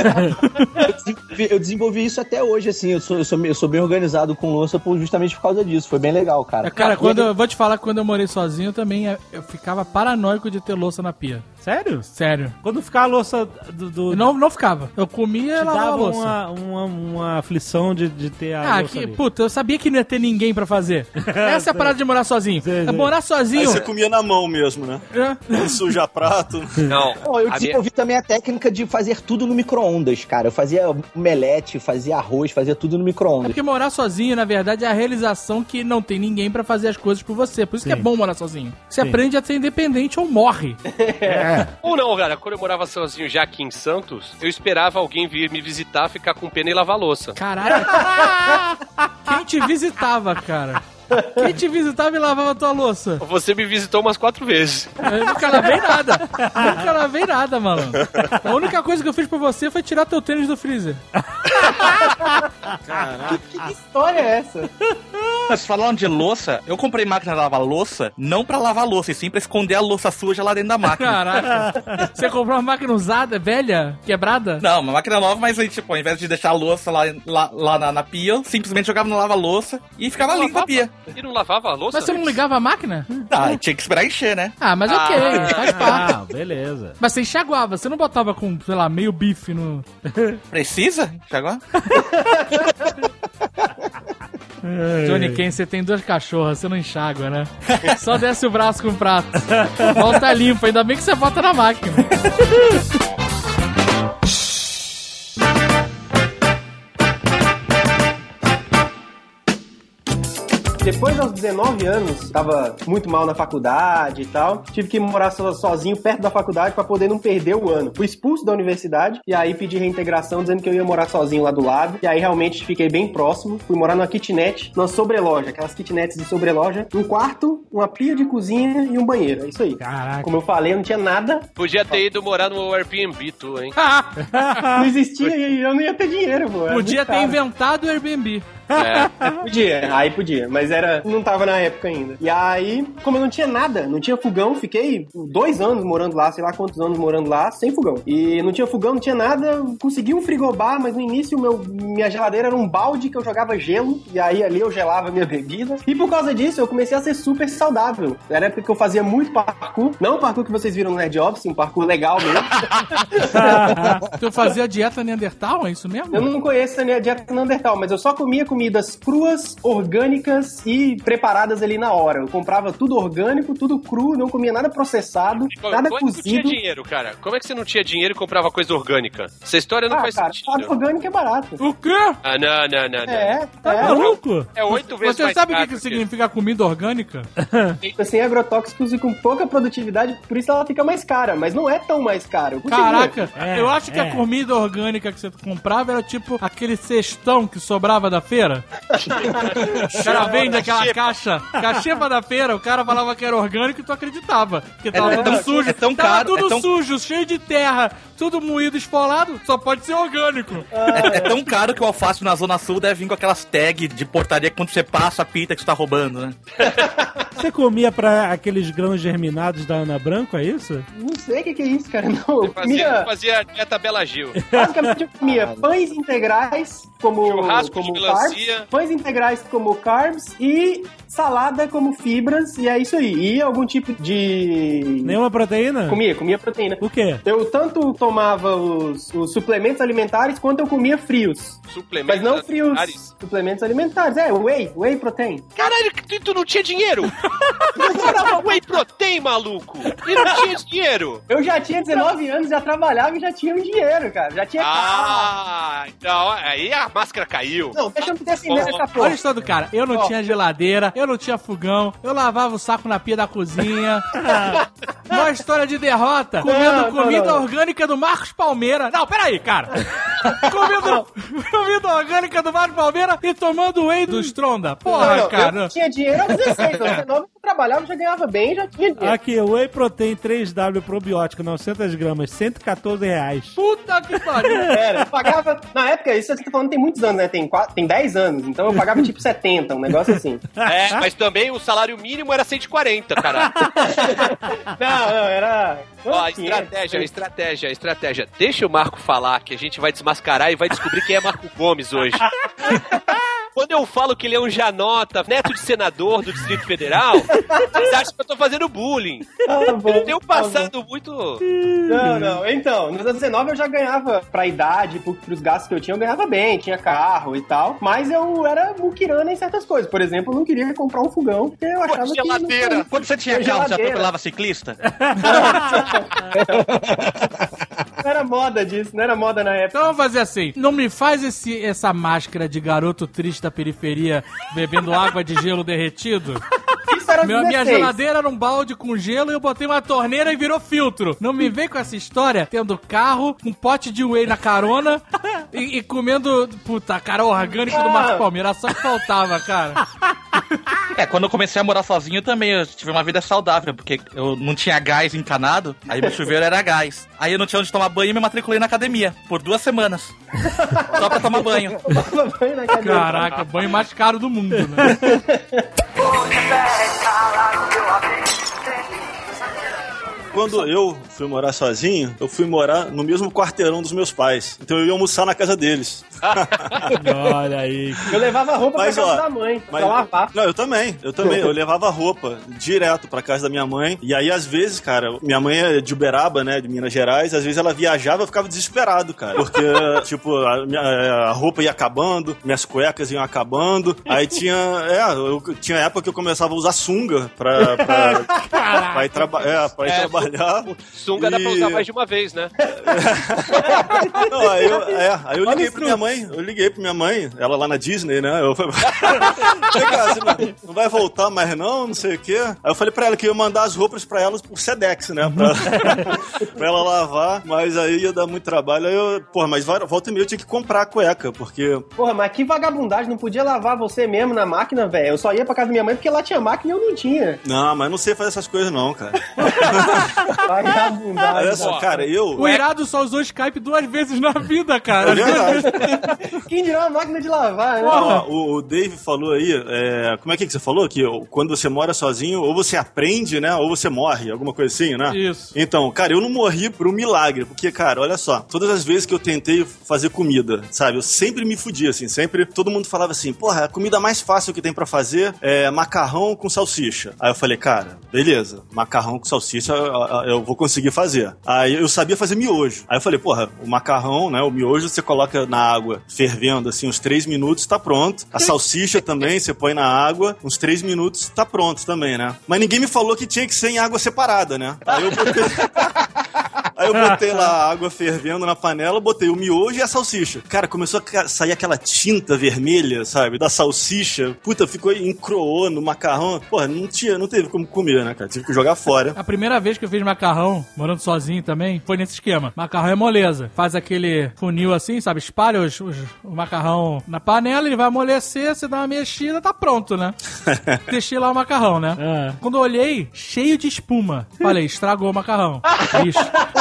Eu desenvolvi isso até hoje, assim. Eu sou bem organizado com louça justamente por causa disso. Foi bem legal, cara. Cara, eu vou te falar que quando eu morei sozinho, também eu ficava paranoico de ter louça na pia. Sério? Sério. Quando ficava a louça Não ficava. Eu comia e lavava a louça. uma aflição de ter a louça ali. Puta, eu sabia que não ia ter ninguém pra fazer. Essa é a parada de morar sozinho. Sei. Morar sozinho... Aí você comia na mão mesmo, né? Sujar prato. Não. Eu desenvolvi também a técnica de fazer tudo no micro-ondas, cara. Eu fazia omelete, fazia arroz, fazia tudo no É micro-ondas. porque morar sozinho, na verdade, é a realização que não tem ninguém pra fazer as coisas por você. Por isso que é bom morar sozinho. Você aprende a ser independente ou morre. Ou não, cara, quando eu morava sozinho já aqui em Santos, eu esperava alguém vir me visitar, ficar com pena e lavar louça. Caralho. Quem te visitava, cara? Quem te visitava e lavava a tua louça? Você me visitou umas 4 vezes. Eu nunca lavei nada. Nunca lavei nada, mano. A única coisa que eu fiz por você foi tirar teu tênis do freezer. Que história é essa? Mas falando de louça, eu comprei máquina de lavar louça, não pra lavar louça, e sim pra esconder a louça suja lá dentro da máquina. Caraca. Você comprou uma máquina usada, velha, quebrada? Não, uma máquina nova, mas aí, tipo, ao invés de deixar a louça lá na pia, eu simplesmente jogava no lava-louça e ficava limpa a pia. E não lavava a louça? Mas você não ligava a máquina? Ah, tinha que esperar encher, né? Ah, mas ok, faz parte. Ah, beleza. Mas você enxaguava, você não botava com, sei lá, meio bife no... Precisa? Chegou? Johnny Ken, você tem 2 cachorras, você não enxágua, né? Só desce o braço com o prato. Volta limpo, ainda bem que você bota na máquina. Depois, aos 19 anos, tava muito mal na faculdade e tal. Tive que morar sozinho perto da faculdade pra poder não perder o ano. Fui expulso da universidade e aí pedi reintegração dizendo que eu ia morar sozinho lá do lado. E aí realmente fiquei bem próximo. Fui morar numa kitnet, numa sobreloja, aquelas kitnets de sobreloja. Um quarto, uma pia de cozinha e um banheiro. É isso aí. Caraca. Como eu falei, não tinha nada. Podia ter ido morar no Airbnb, tu, hein? Não existia e eu não ia ter dinheiro, pô. Podia ter inventado o Airbnb. Podia, mas não tava na época ainda. E aí, como eu não tinha nada, não tinha fogão, fiquei 2 anos morando lá, sei lá quantos anos morando lá, sem fogão. E não tinha fogão, não tinha nada, consegui um frigobar, mas no início minha geladeira era um balde que eu jogava gelo, e aí ali eu gelava minha bebida. E por causa disso, eu comecei a ser super saudável. Era a época que eu fazia muito parkour, não o parkour que vocês viram no Nerd Office, um parkour legal mesmo. Tu fazia dieta Neandertal, é isso mesmo? Eu não conheço a minha dieta Neandertal, mas eu só comia comidas cruas, orgânicas e preparadas ali na hora. Eu comprava tudo orgânico, tudo cru, não comia nada processado, nada como cozido. Como é que tu tinha dinheiro, cara? Como é que você não tinha dinheiro e comprava coisa orgânica? Essa história não faz sentido. Cara, orgânico é barato. O quê? Ah, não. Tá maluco? É 8 vezes Você mais sabe o caro que significa comida orgânica? Sem agrotóxicos e com pouca produtividade, por isso ela fica mais cara, mas não é tão mais cara. Caraca, eu acho que a comida orgânica que você comprava era tipo aquele cestão que sobrava da feira. O cara vende aquela cachepa da feira, o cara falava que era orgânico e tu acreditava. Porque tava tudo sujo. Tava tudo sujo, cheio de terra, tudo moído, esfolado, só pode ser orgânico. É tão caro que o alface na Zona Sul deve vir com aquelas tags de portaria que quando você passa a pita que você tá roubando, né? Você comia pra aqueles grãos germinados da Ana Branco, é isso? Não sei o que é isso, cara. Não, eu fazia dieta Bela Gil. Basicamente eu comia pães integrais como churrasco de melancia. Carbs, pães integrais como carbs e salada como fibras, e é isso aí. E algum tipo de... Nenhuma proteína? Comia proteína. O quê? Eu tanto tomava os suplementos alimentares quanto eu comia frios. Suplementos Mas não frios. alimentares? Suplementos alimentares. Whey protein. Caralho, tu não tinha dinheiro? Tu comprava whey protein, maluco? E não tinha dinheiro? Eu já tinha 19 anos, já trabalhava e já tinha um dinheiro, cara. Já tinha carro. Então aí a máscara caiu. Não, deixa eu me defender essa porra. Olha a história do cara. Eu não tinha geladeira, eu não tinha fogão, eu lavava o saco na pia da cozinha. Uma história de derrota. Comendo comida orgânica do Marcos Palmeira. Não, peraí, cara. Comida orgânica do Marcos Palmeira e tomando whey do Stronda. Porra, cara. Eu não tinha dinheiro aos 16, aos 19 eu trabalhava, já ganhava bem, já tinha dinheiro. Aqui, Whey Protein 3W probiótico, 900 gramas, R$114. Puta que pariu. Era, eu pagava... Na época, isso você tá falando tem muitos anos, né? Tem 10 anos, então eu pagava tipo 70, um negócio assim. É, mas também o salário mínimo era 140, caralho. Não, era... Ó, estratégia. Deixa o Marco falar que a gente vai desmascarar e vai descobrir quem é Marco Gomes hoje. Quando eu falo que ele é um janota, neto de senador do Distrito Federal, vocês acham que eu tô fazendo bullying. Eu tenho um passado muito... Não. Então, nos anos 19 eu já ganhava, pra idade, pros gastos que eu ganhava bem, tinha carro e tal, mas eu era muquirana em certas coisas. Por exemplo, eu não queria comprar um fogão, porque eu achava geladeira. que... Quando você tinha carro, já atropelava ciclista? Não era moda disso, não era moda na época. Então vamos fazer assim, não me faz essa máscara de garoto triste da periferia bebendo água de gelo derretido. Isso era Minha geladeira era um balde com gelo e eu botei uma torneira e virou filtro. Não me vem com essa história, tendo carro, um pote de whey na carona e comendo, puta, cara, orgânico do Marcos Palmeira. Só que faltava, cara. Quando eu comecei a morar sozinho também, eu tive uma vida saudável, porque eu não tinha gás encanado, aí meu chuveiro era gás. Aí eu não tinha onde tomar banho e me matriculei na academia, por 2 semanas. Só pra tomar banho. Caraca, banho mais caro do mundo, né? Quando eu fui morar sozinho, eu fui morar no mesmo quarteirão dos meus pais. Então eu ia almoçar na casa deles. Olha aí. Eu levava roupa pra casa da mãe, pra lavar. Não, eu também. Eu levava roupa direto pra casa da minha mãe. E aí, às vezes, cara, minha mãe é de Uberaba, né, de Minas Gerais. Às vezes ela viajava, eu ficava desesperado, cara. Porque, tipo, a roupa ia acabando, minhas cuecas iam acabando. Aí tinha época que eu começava a usar sunga pra ir trabalhar. Sunga dá pra usar mais de uma vez, né? Não, aí eu liguei pra minha mãe. Eu liguei pra minha mãe, ela lá na Disney, né? Eu falei, cara, você não vai voltar mais não sei o quê. Aí eu falei pra ela que eu ia mandar as roupas pra ela por Sedex, né? Pra ela lavar, mas aí ia dar muito trabalho. Aí mas volta e meia eu tinha que comprar a cueca, porque... Porra, mas que vagabundagem, não podia lavar você mesmo na máquina, velho. Eu só ia pra casa da minha mãe porque lá tinha máquina e eu não tinha. Não, mas não sei fazer essas coisas não, cara. Vagabundagem. Olha só, cara, O Irado só usou Skype 2 vezes na vida, cara. É verdade. Quem dirá uma máquina de lavar, né? O Dave falou aí, como é que você falou? Que quando você mora sozinho, ou você aprende, né? Ou você morre, alguma coisa assim, né? Isso. Então, cara, eu não morri por um milagre, porque, cara, olha só, todas as vezes que eu tentei fazer comida, sabe? Eu sempre me fudia, assim, sempre todo mundo falava assim, porra, a comida mais fácil que tem pra fazer é macarrão com salsicha. Aí eu falei, cara, beleza, macarrão com salsicha eu vou conseguir fazer. Aí eu sabia fazer miojo. Aí eu falei, porra, o macarrão, né, o miojo você coloca na água fervendo, assim, uns 3 minutos, tá pronto. A salsicha também, você põe na água, uns 3 minutos, tá pronto também, né? Mas ninguém me falou que tinha que ser em água separada, né? Aí eu botei lá a água fervendo na panela, botei o miojo e a salsicha. Cara, começou a sair aquela tinta vermelha, sabe? Da salsicha. Puta, ficou encroou no macarrão. Porra, não teve como comer, né, cara? Tive que jogar fora. A primeira vez que eu fiz macarrão, morando sozinho também, foi nesse esquema. Macarrão é moleza. Faz aquele funil assim, sabe? Espalha o macarrão na panela, ele vai amolecer, você dá uma mexida, tá pronto, né? Deixei lá o macarrão, né? Quando eu olhei, cheio de espuma. Falei, estragou o macarrão. Lixo.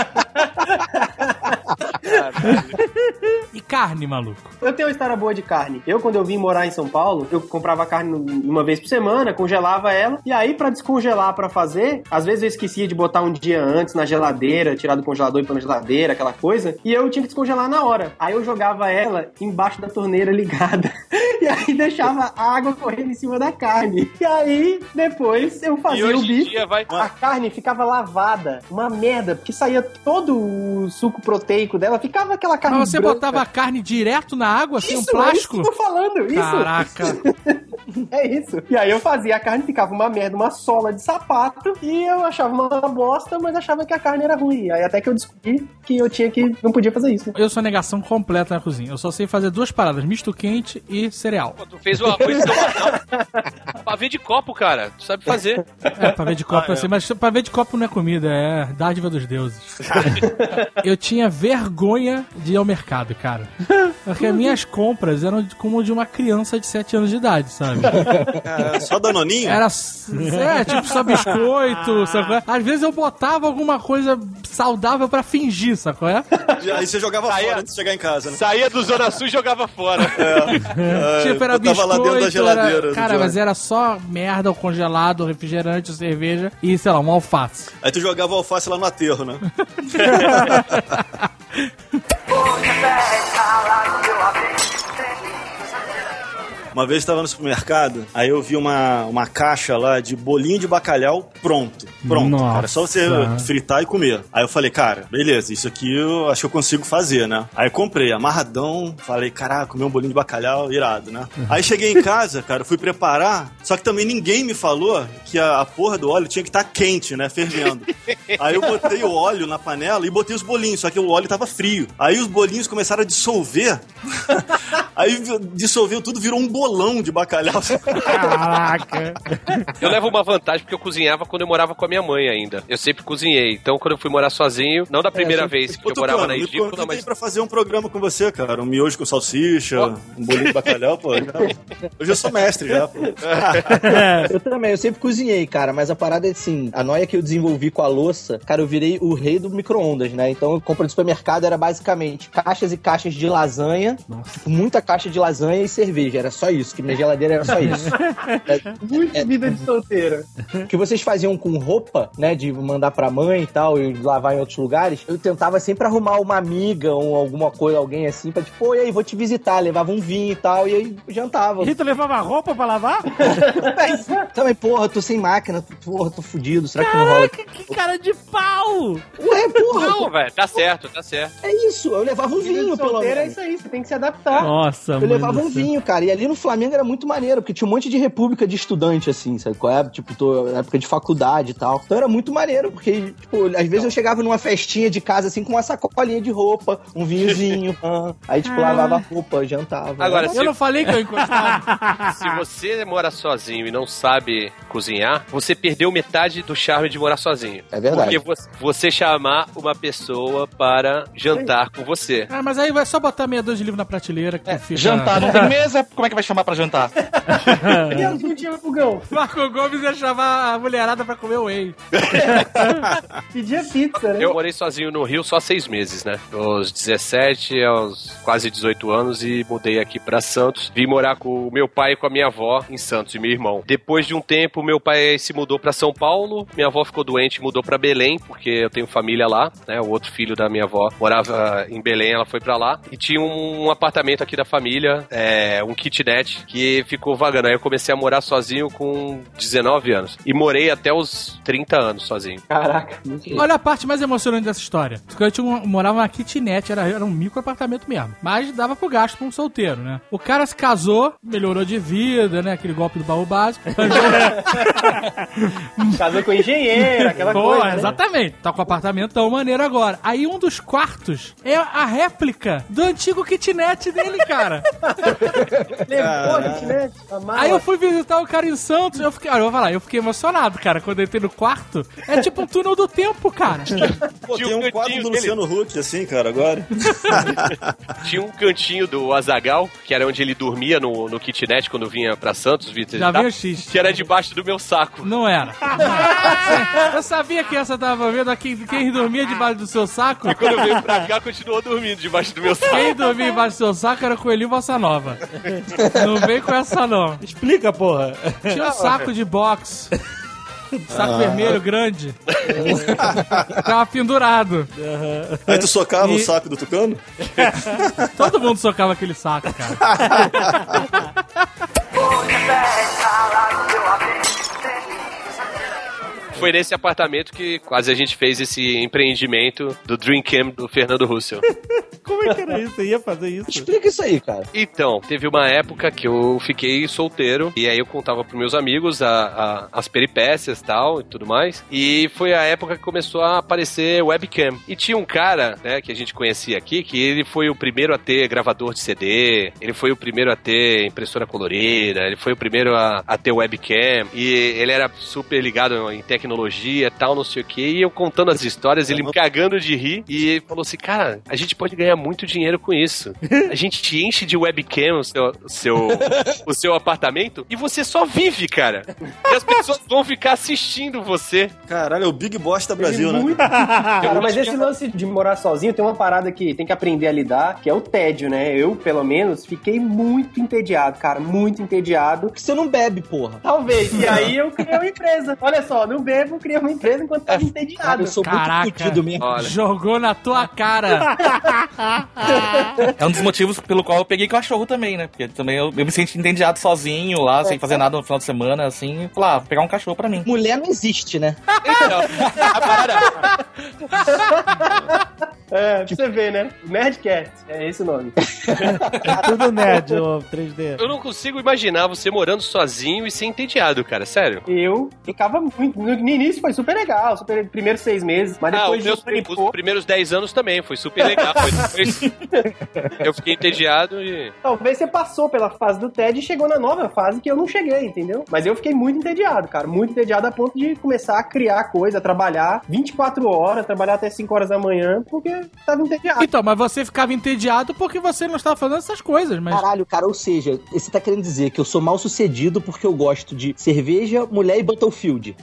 E carne, maluco? Eu tenho uma história boa de carne. Quando eu vim morar em São Paulo, eu comprava carne uma vez por semana, congelava ela, e aí pra descongelar pra fazer, às vezes eu esquecia de botar um dia antes na geladeira, tirar do congelador e pôr na geladeira, aquela coisa, e eu tinha que descongelar na hora. Aí eu jogava ela embaixo da torneira ligada, e aí deixava a água correndo em cima da carne. E aí, depois, eu fazia o bife, a carne ficava lavada, uma merda, porque saía todo o suco proteico dela, ficava aquela carne Mas você branca. botava a carne direto na água, sem um plástico? É isso que eu tô falando, isso. Caraca. É isso. E aí eu fazia, a carne ficava uma merda, uma sola de sapato, e eu achava uma bosta, mas achava que a carne era ruim. Aí até que eu descobri que não podia fazer isso. Eu sou negação completa na cozinha. Eu só sei fazer 2 paradas, misto quente e cereal. Pô, tu fez o arroz de pavê de copo, cara. Tu sabe fazer. Pavê de copo assim, mas pavê de copo não é comida, é dádiva dos deuses. Eu tinha vergonha de ir ao mercado, cara. Porque minhas compras eram como de uma criança de 7 anos de idade, sabe? Só Danoninho? Era, tipo só biscoito, sabe? Às vezes eu botava alguma coisa saudável pra fingir, sabe? Aí você jogava fora antes de chegar em casa, né? Saía do Zona Sul e jogava fora. Tipo, era biscoito, lá dentro da geladeira. Cara, mas era só merda, o congelado, o refrigerante, a cerveja e, sei lá, um alface. Aí tu jogava o alface lá no aterro, né? Uma vez eu estava no supermercado, aí eu vi uma caixa lá de bolinho de bacalhau pronto. Nossa. Cara, só você fritar e comer. Aí eu falei, cara, beleza, isso aqui eu acho que eu consigo fazer, né? Aí comprei, amarradão, falei, caraca, comer um bolinho de bacalhau, irado, né? Aí cheguei em casa, cara, fui preparar, só que também ninguém me falou que a porra do óleo tinha que estar quente, né, fervendo. Aí eu botei o óleo na panela e botei os bolinhos, só que o óleo tava frio. Aí os bolinhos começaram a dissolver Aí dissolveu tudo, virou um bolão de bacalhau. Caraca. Eu levo uma vantagem porque eu cozinhava quando eu morava com a minha mãe ainda. Eu sempre cozinhei. Então, quando eu fui morar sozinho, não da primeira vez que eu morava na Egito, não, mas... pra fazer um programa com você, cara. Um miojo com salsicha, um bolinho de bacalhau, pô. Hoje eu sou mestre já, pô. Eu também, eu sempre cozinhei, cara, mas a parada é assim, a noia que eu desenvolvi com a louça, cara, eu virei o rei do micro-ondas, né? Então, a compra de supermercado era basicamente caixas e caixas de lasanha, muita caixa de lasanha e cerveja, era só isso, que minha geladeira era só isso. Muito vida de solteiro. O que vocês faziam com roupa, né, de mandar pra mãe e tal, e lavar em outros lugares, eu tentava sempre arrumar uma amiga ou alguma coisa, alguém assim, pra tipo, e aí, vou te visitar, levava um vinho e tal, e aí jantava. Rita levava roupa pra lavar? Também, porra, tô sem máquina, porra, tô fudido, será que não rola? Que cara de pau! Ué, porra! Não, velho, tá certo. É isso, eu levava um vinho, pelo menos. É isso aí, você tem que se adaptar. Nossa, Eu levava um vinho, cara, e ali no Flamengo era muito maneiro, porque tinha um monte de república de estudante, assim, sabe qual é? Tipo, na época de faculdade e tal. Então era muito maneiro, porque, tipo, às vezes eu chegava numa festinha de casa, assim, com uma sacolinha de roupa, um vinhozinho, aí, tipo, lavava roupa, jantava. Agora, Eu não falei que eu encostava. Se você mora sozinho e não sabe cozinhar, você perdeu metade do charme de morar sozinho. É verdade. Porque você chamar uma pessoa para jantar com você. Ah, mas aí vai só botar meia dúzia de livro na prateleira que fica... Jantar, não tem mesa? Como é que vai chamar pra jantar? Deus, não tinha fogão. Marco Gomes ia chamar a mulherada pra comer whey. Pedia pizza, né? Eu morei sozinho no Rio só 6 meses, né? Dos 17 aos quase 18 anos e mudei aqui pra Santos. Vim morar com o meu pai e com a minha avó em Santos e meu irmão. Depois de um tempo, meu pai se mudou pra São Paulo, minha avó ficou doente e mudou pra Belém, porque eu tenho família lá, né? O outro filho da minha avó morava em Belém, ela foi pra lá. E tinha um apartamento aqui da família, um kitnet, que ficou vagando. Aí eu comecei a morar sozinho com 19 anos. E morei até os 30 anos sozinho. Caraca. Olha a parte mais emocionante dessa história. Porque eu morava numa kitnet, era um micro apartamento mesmo. Mas dava pro gasto pra um solteiro, né? O cara se casou, melhorou de vida, né? Aquele golpe do baú básico. Casou com engenheiro, aquela coisa. Né? Exatamente. Tá com o apartamento tão maneiro agora. Aí um dos quartos é a réplica do antigo kitnet dele, cara. Levou a kitnet. Aí eu fui visitar o cara em Santos, eu fiquei emocionado, cara, quando eu entrei no quarto. É tipo um túnel do tempo, cara. Pô, tem um quadro do Luciano Huck, assim, cara, agora. Tinha um cantinho do Azaghal, que era onde ele dormia no kitnet quando vinha pra Santos visitar. Já veio o X. Que era debaixo do meu saco. Não era. Eu sabia que essa tava vendo quem dormia debaixo do seu saco. E quando eu veio pra cá, continuou dormindo debaixo do meu saco. Quem dormia debaixo do seu saco era o Coelhinho Bossa Nova. Não vem com essa, não. Explica, porra. Tinha um saco de boxe. Saco vermelho grande. Tava pendurado. Aí tu socava o saco do Tucano? Todo mundo socava aquele saco, cara. Foi nesse apartamento que quase a gente fez esse empreendimento do Dream Camp do Fernando Russell. Como é que era isso? Você ia fazer isso? Explica isso aí, cara. Então, teve uma época que eu fiquei solteiro e aí eu contava pros meus amigos as peripécias e tudo mais. E foi a época que começou a aparecer webcam. E tinha um cara, né, que a gente conhecia aqui, que ele foi o primeiro a ter gravador de CD, ele foi o primeiro a ter impressora colorida, ele foi o primeiro a ter webcam. E ele era super ligado em tecnologia e tal, não sei o que. E eu contando as histórias, ele me cagando de rir e falou assim, cara, a gente pode ganhar muito dinheiro com isso. A gente te enche de webcam o seu apartamento e você só vive, cara. E as pessoas vão ficar assistindo você. Caralho, é o Big Boss da Brasil, né? Cara, mas esse lance de morar sozinho tem uma parada que tem que aprender a lidar, que é o tédio, né? Eu, pelo menos, fiquei muito entediado, cara, muito entediado. Porque você não bebe, porra. Talvez. E aí eu criei uma empresa. Olha só, não bebo, criei uma empresa enquanto tava entediado. Cara, eu sou muito fudido mesmo. Olha. Jogou na tua cara. É um dos motivos pelo qual eu peguei cachorro também, né? Porque também eu me senti entediado sozinho lá, sem fazer nada no final de semana, assim. Falar, vou pegar um cachorro pra mim. Mulher não existe, né? Então, a parada... Pra você ver, né? Nerdcast, é esse o nome. É tudo nerd, o 3D. Eu não consigo imaginar você morando sozinho e ser entediado, cara, sério. Eu ficava muito... No início foi super legal, primeiros 6 meses, mas depois os primeiros 10 anos também, foi super legal. Eu fiquei entediado e... Talvez você passou pela fase do TED e chegou na nova fase que eu não cheguei, entendeu? Mas eu fiquei muito entediado, cara. Muito entediado a ponto de começar a criar coisa, a trabalhar 24 horas, trabalhar até 5 horas da manhã, porque tava entediado. Então, mas você ficava entediado porque você não estava fazendo essas coisas, mas... Caralho, cara, ou seja, você tá querendo dizer que eu sou mal sucedido porque eu gosto de cerveja, mulher e Battlefield.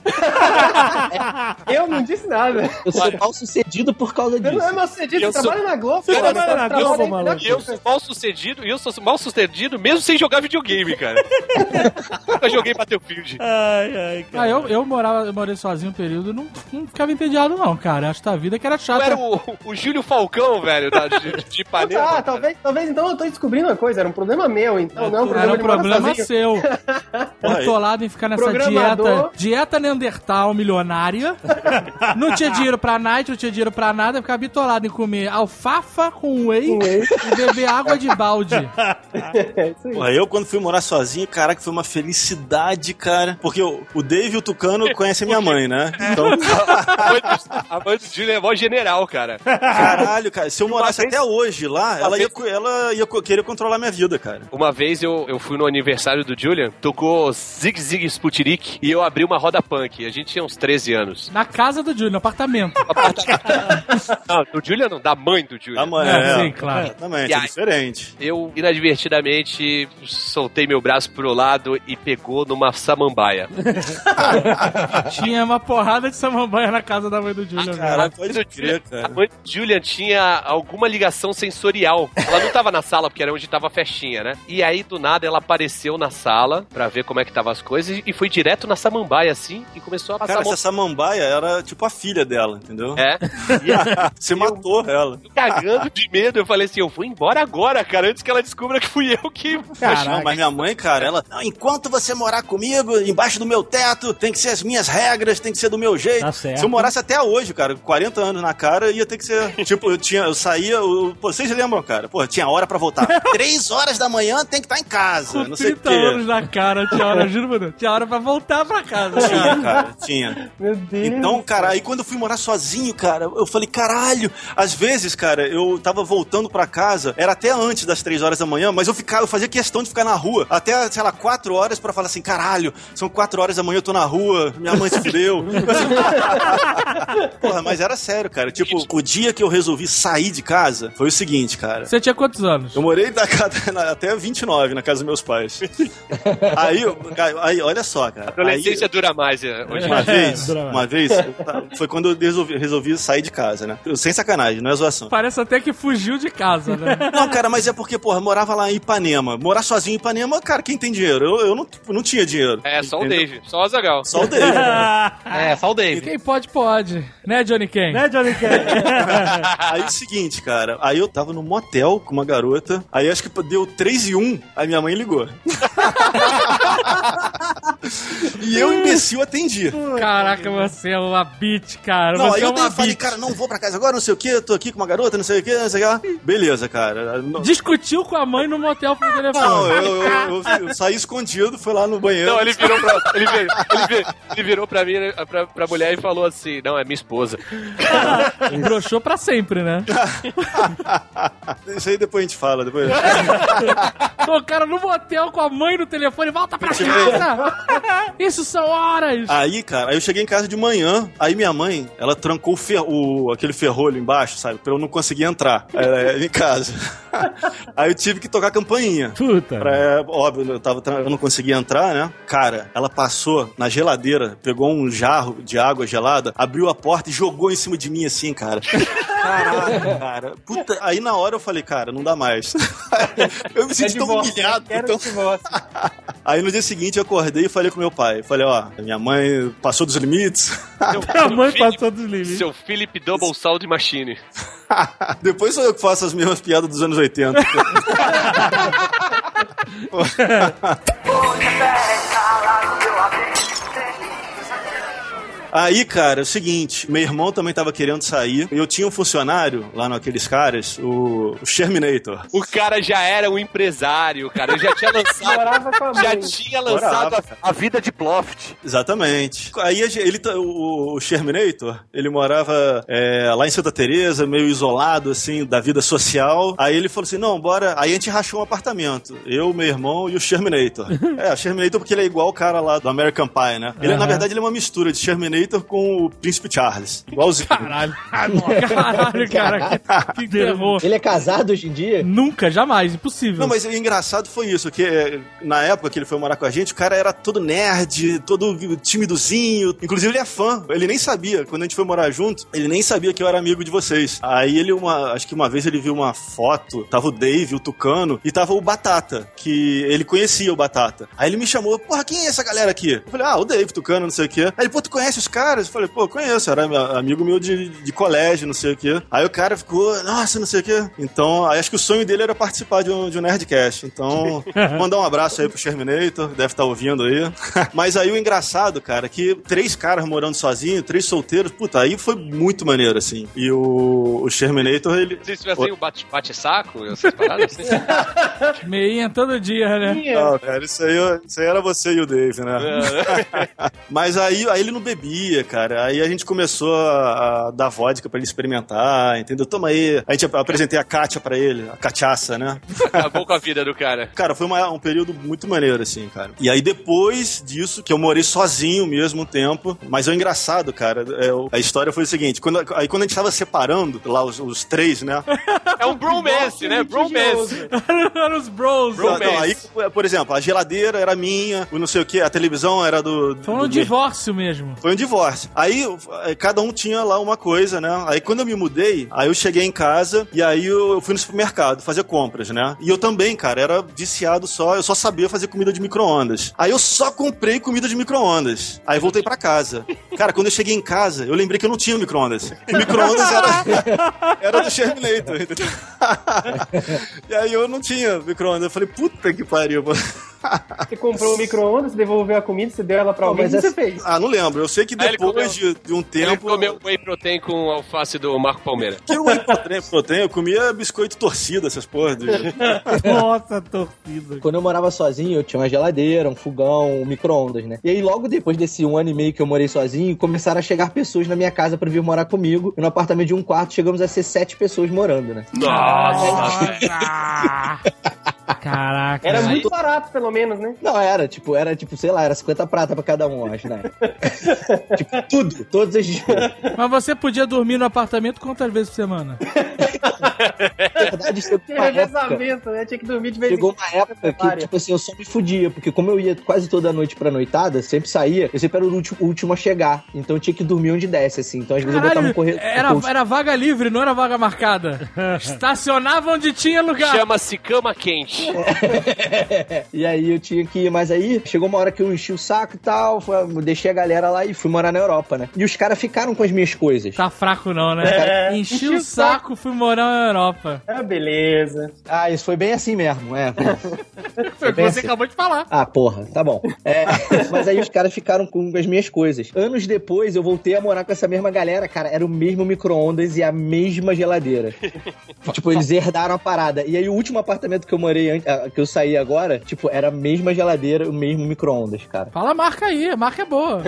Eu não disse nada. Eu sou mal sucedido por causa disso. Eu não é mal sucedido, eu trabalho na Globo. Você trabalha na Globo, maluco. E eu sou mal sucedido mesmo sem jogar videogame, cara. Nunca joguei Battlefield. Ai, cara. Eu morei sozinho um período e não ficava entediado, não, cara. Acho que a vida que era chata. Eu era o Júlio Falcão, velho, de Ipanema. Talvez então eu tô descobrindo uma coisa, era um problema meu, então não é um problema Era um de morar problema sozinho. seu. Bitolado em ficar nessa dieta Neandertal milionária. Não tinha dinheiro pra night, não tinha dinheiro pra nada. Ficava bitolado em comer alfafa com whey e beber água de balde. Porra, eu quando fui morar sozinho, caraca, foi uma felicidade, cara. Porque o Dave e o Tucano conhecem minha mãe, né? Então... A mãe do Júlio é mó general, cara. Caralho, cara, se eu morasse até hoje lá, ela ia querer controlar minha vida, cara. Uma vez eu fui no aniversário do Julian, tocou Zig Zig Sputnik e eu abri uma roda punk. A gente tinha uns 13 anos. Na casa do Júlio, no apartamento. Não, do Julian não, da mãe do Julian. Da mãe, sim, claro. Exatamente, é diferente. Eu, inadvertidamente, soltei meu braço pro lado e pegou numa samambaia. Tinha uma porrada de samambaia na casa da mãe do Júlio. Caralho, pode crer, cara. A mãe do Julian tinha alguma ligação sensorial. Ela não tava na sala, porque era onde tava a festinha, né? E aí, do nada, ela apareceu na sala pra ver como é que tava as coisas e foi direto na samambaia, assim, e começou a passar... Cara, essa samambaia era tipo a filha dela, entendeu? É. Você matou ela. Cagando de medo, eu falei assim, eu vou embora agora, cara, antes que ela descubra que fui eu que... Não, mas minha mãe, cara, ela... Não, enquanto você morar comigo, embaixo do meu teto, tem que ser as minhas regras, tem que ser do meu jeito. Tá certo. Se eu morasse até hoje, cara, 40 anos na cara, ia ter que ser... Tipo, eu saía... Pô, vocês lembram, cara? Pô, tinha hora pra voltar. 3 horas da manhã tem que estar em casa, Com não sei o 30 quê. anos na cara, tinha hora, juro, mano, tinha hora pra voltar pra casa. Tinha, cara, tinha. Meu Deus. Então, cara, aí quando eu fui morar sozinho, cara, eu falei, caralho, às vezes, cara, eu tava voltando pra casa, era até antes das 3 horas da manhã, mas eu fazia questão de ficar na rua até, sei lá, 4 horas pra falar assim, caralho, são 4 horas da manhã, eu tô na rua, minha mãe se fudeu. Porra, mas era sério, cara, tipo, o dia que eu resolvi sair de casa, foi o seguinte, cara. Você tinha quantos anos? Eu morei até 29 na casa dos meus pais. Aí olha só, cara. A adolescência dura mais hoje. Uma vez, foi quando eu resolvi sair de casa, né? Sem sacanagem, não é zoação. Parece até que fugiu de casa, né? Não, cara, mas é porque, porra, morava lá em Ipanema. Morar sozinho em Ipanema, cara, quem tem dinheiro? Eu não tinha dinheiro. É, só entendeu? o Dave, só o Azaghal. Só o Dave. Só o Dave. Quem pode, pode. Né, Johnny Ken? Né, Johnny Ken? Aí o seguinte, cara, aí eu tava num motel com uma garota, aí acho que deu 3:01, aí minha mãe ligou. E eu, imbecil, atendi. Caraca, você é uma bitch, cara. Não, você aí é eu uma falei, bitch. cara, não vou pra casa agora, não sei o que, tô aqui com uma garota, não sei o que, não sei o que. Beleza, cara. Discutiu com a mãe no motel por telefone. Não, eu saí escondido, fui lá no banheiro. Não, ele virou pra mim, pra mulher e falou assim, não, é minha esposa. Broxou pra sempre, né? Isso aí depois a gente fala, depois. O cara no motel com a mãe no telefone, volta pra casa! Isso são horas! Aí, cara, aí eu cheguei em casa de manhã, aí minha mãe, ela trancou aquele ferrolho embaixo, sabe, pra eu não conseguir entrar em casa. Aí eu tive que tocar a campainha. Puta. Óbvio, eu não conseguia entrar, né? Cara, ela passou na geladeira, pegou um jarro de água gelada, abriu a porta e jogou em cima de mim assim, cara. Caraca, cara. Puta, aí na hora eu falei, cara, não dá mais. Eu me senti tão humilhado. Então... Aí no dia seguinte eu acordei e falei com meu pai. Falei, ó, minha mãe passou dos limites. A mãe passou dos limites. Seu Philip Double Sound Machine. Depois sou eu que faço as mesmas piadas dos anos 80. Aí, cara, é o seguinte, meu irmão também tava querendo sair, eu tinha um funcionário lá naqueles caras, o Sherminator. O cara já era um empresário, cara. Ele já tinha lançado. Morava com a mãe. Já tinha lançado a vida de Ploft. Exatamente. Aí o Sherminator, ele morava lá em Santa Teresa, meio isolado, assim, da vida social. Aí ele falou assim, não, bora... Aí a gente rachou um apartamento. Eu, meu irmão e o Sherminator. O Sherminator porque ele é igual o cara lá do American Pie, né? Ele, na verdade, ele é uma mistura de Sherminator com o Príncipe Charles. Igualzinho. Caralho. Caralho, cara. Que terror. Ele é casado hoje em dia? Nunca, jamais. Impossível. Não, mas o engraçado foi isso, que na época que ele foi morar com a gente, o cara era todo nerd, todo timidozinho. Inclusive, ele é fã. Ele nem sabia. Quando a gente foi morar junto, ele nem sabia que eu era amigo de vocês. Aí ele, acho que uma vez ele viu uma foto, tava o Dave, o Tucano, e tava o Batata, que ele conhecia o Batata. Aí ele me chamou, porra, quem é essa galera aqui? Eu falei, o Dave, Tucano, não sei o quê. Aí ele, pô, tu conhece os caras? Eu falei, pô, conheço, era amigo meu de colégio, não sei o quê. Aí o cara ficou, nossa, não sei o quê. Então, aí acho que o sonho dele era participar de um Nerdcast. Então, mandar um abraço aí pro Sherminator, deve estar ouvindo aí. Mas aí o engraçado, cara, que 3 caras morando sozinhos, 3 solteiros, puta, aí foi muito maneiro, assim. E o Sherminator, ele... Se tivesse um bate-saco, essas paradas assim. Meinha todo dia, né? Não, cara, isso aí era você e o Dave, né? Mas aí ele não bebia, cara. Aí a gente começou a dar vodka pra ele experimentar, entendeu? Toma aí. A gente apresentei a Kátia pra ele, a cachaça, né? Acabou com a vida do cara. Cara, foi um período muito maneiro, assim, cara. E aí depois disso, que eu morei sozinho mesmo um tempo, mas é engraçado, cara, a história foi o seguinte, quando a gente tava separando lá os 3, né? É um bromance, né? Bromance. Eram os bros. Não, aí, por exemplo, a geladeira era minha, o não sei o que, a televisão era do... Foi um divórcio mesmo. Foi um divórcio. Aí, cada um tinha lá uma coisa, né? Aí, quando eu me mudei, aí eu cheguei em casa e aí eu fui no supermercado fazer compras, né? E eu também, cara, era viciado eu só sabia fazer comida de micro-ondas. Aí eu só comprei comida de micro-ondas. Aí voltei pra casa. Cara, quando eu cheguei em casa, eu lembrei que eu não tinha micro-ondas. O micro-ondas era do Sherminator, entendeu? E aí eu não tinha micro-ondas. Eu falei, puta que pariu, mano. Você comprou um micro-ondas, você devolveu a comida, você deu ela pra alguém, o que você fez? Não lembro. Eu sei que depois de um tempo... Ele comeu whey protein com alface do Marco Palmeira. Que whey protein? Eu comia biscoito torcido, essas porras. Nossa, torcida. Quando eu morava sozinho, eu tinha uma geladeira, um fogão, um micro-ondas, né? E aí, logo depois desse 1 ano e meio que eu morei sozinho, começaram a chegar pessoas na minha casa pra vir morar comigo. E no apartamento de 1 quarto, chegamos a ser 7 pessoas morando, né? Nossa! Caraca. Era muito barato, pelo menos, né? Não, era, sei lá, era 50 prata pra cada um, acho, né? Tipo, tudo, todas as despesas. Mas você podia dormir no apartamento quantas vezes por semana? Na verdade, chegou uma época, né? Tinha que dormir de vez em chegou uma época que, tipo assim, eu só me fudia, porque como eu ia quase toda noite pra noitada, sempre saía, eu sempre era o último a chegar, então eu tinha que dormir onde desce, assim, então às vezes eu botava um corredor. Era vaga livre, não era vaga marcada. Estacionava onde tinha lugar. Chama-se cama quente. E aí eu tinha que ir, mas aí chegou uma hora que eu enchi o saco e tal, deixei a galera lá e fui morar na Europa, né? E os caras ficaram com as minhas coisas. Tá fraco não, né? Enchi o saco, fui morar na Europa. Beleza. Isso foi bem assim mesmo, Foi o que você acabou de falar. Porra, tá bom. Mas aí os caras ficaram com as minhas coisas. Anos depois, eu voltei a morar com essa mesma galera, cara, era o mesmo micro-ondas e a mesma geladeira. Tipo, eles herdaram a parada. E aí o último apartamento que eu morei, que eu saí agora, tipo, era a mesma geladeira, o mesmo micro-ondas, cara. Fala a marca aí, a marca é boa.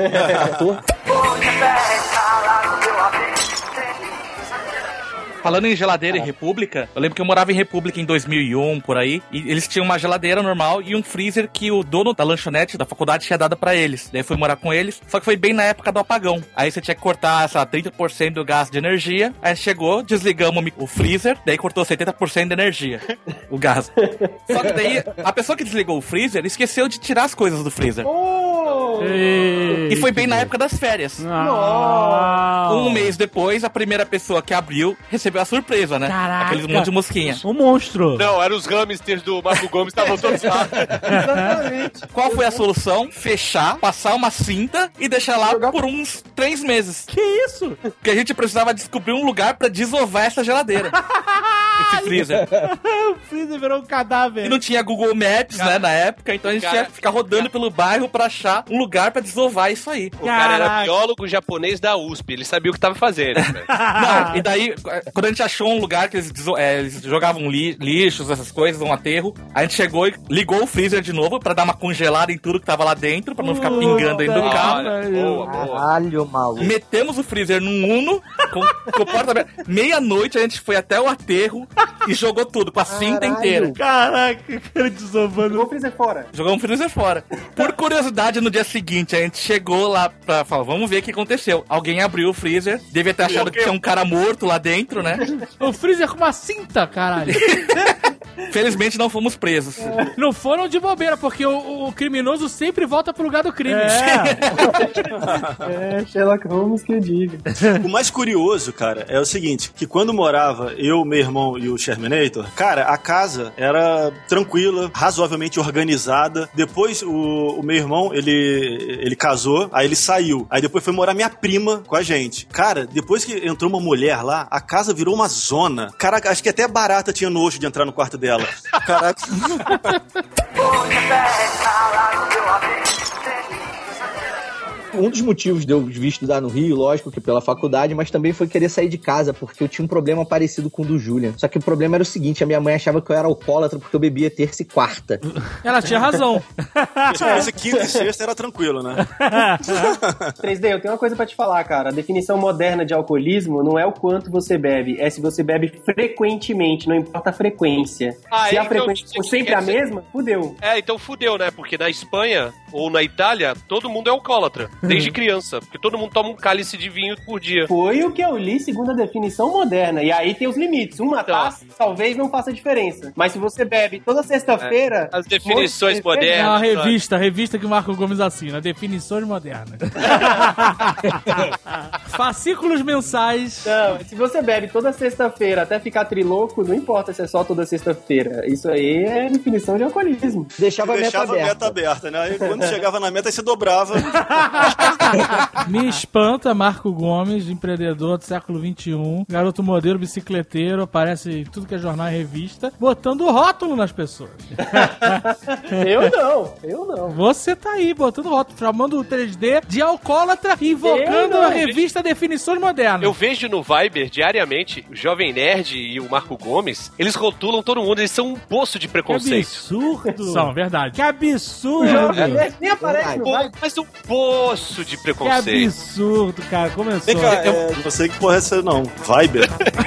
Falando em geladeira e República, eu lembro que eu morava em República em 2001, por aí, e eles tinham uma geladeira normal e um freezer que o dono da lanchonete da faculdade tinha dado pra eles. Daí eu fui morar com eles, só que foi bem na época do apagão. Aí você tinha que cortar, sei lá, 30% do gasto de energia, aí chegou, desligamos o freezer, daí cortou 70% de energia, o gás. Só que daí, a pessoa que desligou o freezer esqueceu de tirar as coisas do freezer. E foi bem na época das férias. Um mês depois, a primeira pessoa que abriu recebeu a surpresa, né? Caraca. Aqueles monte de mosquinha. Um monstro. Não, eram os hamsters do Marco Gomes, estavam todos lá. Exatamente. Qual foi a solução? Fechar, passar uma cinta e deixar lá por uns 3 meses. Que isso? Porque a gente precisava descobrir um lugar pra desovar essa geladeira. esse freezer. O freezer virou um cadáver. E não tinha Google Maps, né, na época, então a gente tinha que ficar rodando pelo bairro pra achar um lugar pra desovar isso aí. O cara era biólogo japonês da USP, ele sabia o que tava fazendo. Não, e daí, quando a gente achou um lugar que eles jogavam lixos, essas coisas, um aterro, a gente chegou e ligou o freezer de novo pra dar uma congelada em tudo que tava lá dentro, pra não ficar pingando dentro do carro. Boa. Caralho, maluco. Metemos o freezer num Uno, com o porta aberta. Meia-noite a gente foi até o aterro e jogou tudo, com a cinta inteira. Caraca, cara desovando. Vou freezer fora. Jogamos o freezer fora. Por curiosidade, no dia seguinte, a gente chegou lá pra falar, vamos ver o que aconteceu. Alguém abriu o freezer, devia ter achado que tinha um cara morto lá dentro, né? O freezer com uma cinta, caralho. Felizmente não fomos presos. Não foram de bobeira, porque o criminoso sempre volta pro lugar do crime. Sherlock Holmes que eu digo. O mais curioso, cara, é o seguinte, que quando morava eu, meu irmão e o Shermanator, cara, a casa era tranquila, razoavelmente organizada. Depois o meu irmão, ele casou, aí ele saiu. Aí depois foi morar minha prima com a gente. Cara, depois que entrou uma mulher lá, a casa virou uma zona. Caraca, acho que até barata tinha nojo de entrar no quarto dela. Caraca. Um dos motivos de eu vir estudar no Rio, lógico que pela faculdade, mas também foi querer sair de casa, porque eu tinha um problema parecido com o do Julian. Só que o problema era o seguinte, a minha mãe achava que eu era alcoólatra porque eu bebia terça e quarta. Ela tinha razão. Se fosse quinta e sexta era tranquilo, né? 3D, eu tenho uma coisa pra te falar, cara. A definição moderna de alcoolismo não é o quanto você bebe, é se você bebe frequentemente, não importa a frequência. Se a frequência for sempre a mesma, fudeu. Então fudeu, né? Porque na Espanha ou na Itália, todo mundo é alcoólatra. Desde criança, porque todo mundo toma um cálice de vinho por dia. Foi o que eu li segundo a definição moderna. E aí tem os limites. Uma taça talvez não faça diferença. Mas se você bebe toda sexta-feira... As definições modernas. É uma revista que o Marco Gomes assina. Definições modernas. Fascículos mensais. Não, se você bebe toda sexta-feira até ficar trilouco, não importa se é só toda sexta-feira. Isso aí é definição de alcoolismo. Deixava a meta meta aberta, né? Aí quando chegava na meta, aí você dobrava. Me espanta Marco Gomes, empreendedor do século XXI, garoto modelo, bicicleteiro, aparece em tudo que é jornal e revista, botando rótulo nas pessoas. Eu não. Você tá aí, botando rótulo, chamando o 3D de alcoólatra, invocando a revista Definições Modernas. Eu vejo no Viber, diariamente, o Jovem Nerd e o Marco Gomes, eles rotulam todo mundo, eles são um poço de preconceito. Que absurdo. São, verdade. Que absurdo. Nem aparece no Viber. Mas um poço de Que preconceito. absurdo, cara. Começou. Vem cá, não sei que porra é essa não. Viber?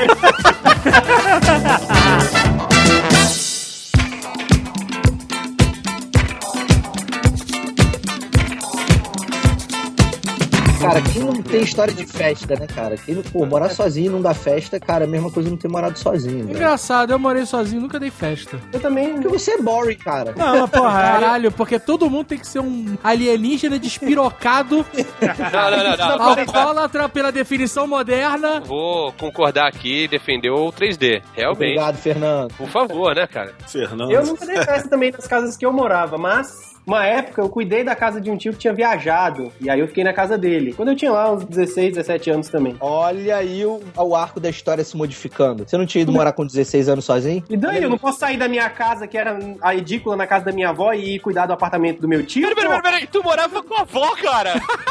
Cara, quem não tem história de festa, né, cara? Quem não, morar sozinho não dá festa, cara, é a mesma coisa não ter morado sozinho, velho. Engraçado, eu morei sozinho, nunca dei festa. Eu também... Porque você é boring, cara. Não, porra. Caralho, porque todo mundo tem que ser um alienígena despirocado, Não. alcoólatra pela definição moderna. Vou concordar aqui e defender o 3D. Realmente. Obrigado, Fernando. Por favor, né, cara? Fernando. Eu nunca dei festa também nas casas que eu morava, mas... Uma época eu cuidei da casa de um tio que tinha viajado, e aí eu fiquei na casa dele. Quando eu tinha lá uns 16, 17 anos também. Olha aí o arco da história se modificando. Você não tinha ido morar com 16 anos sozinho? E daí, eu não posso sair da minha casa, que era a edícula na casa da minha avó, e ir cuidar do apartamento do meu tio? Peraí, tu morava com a avó, cara?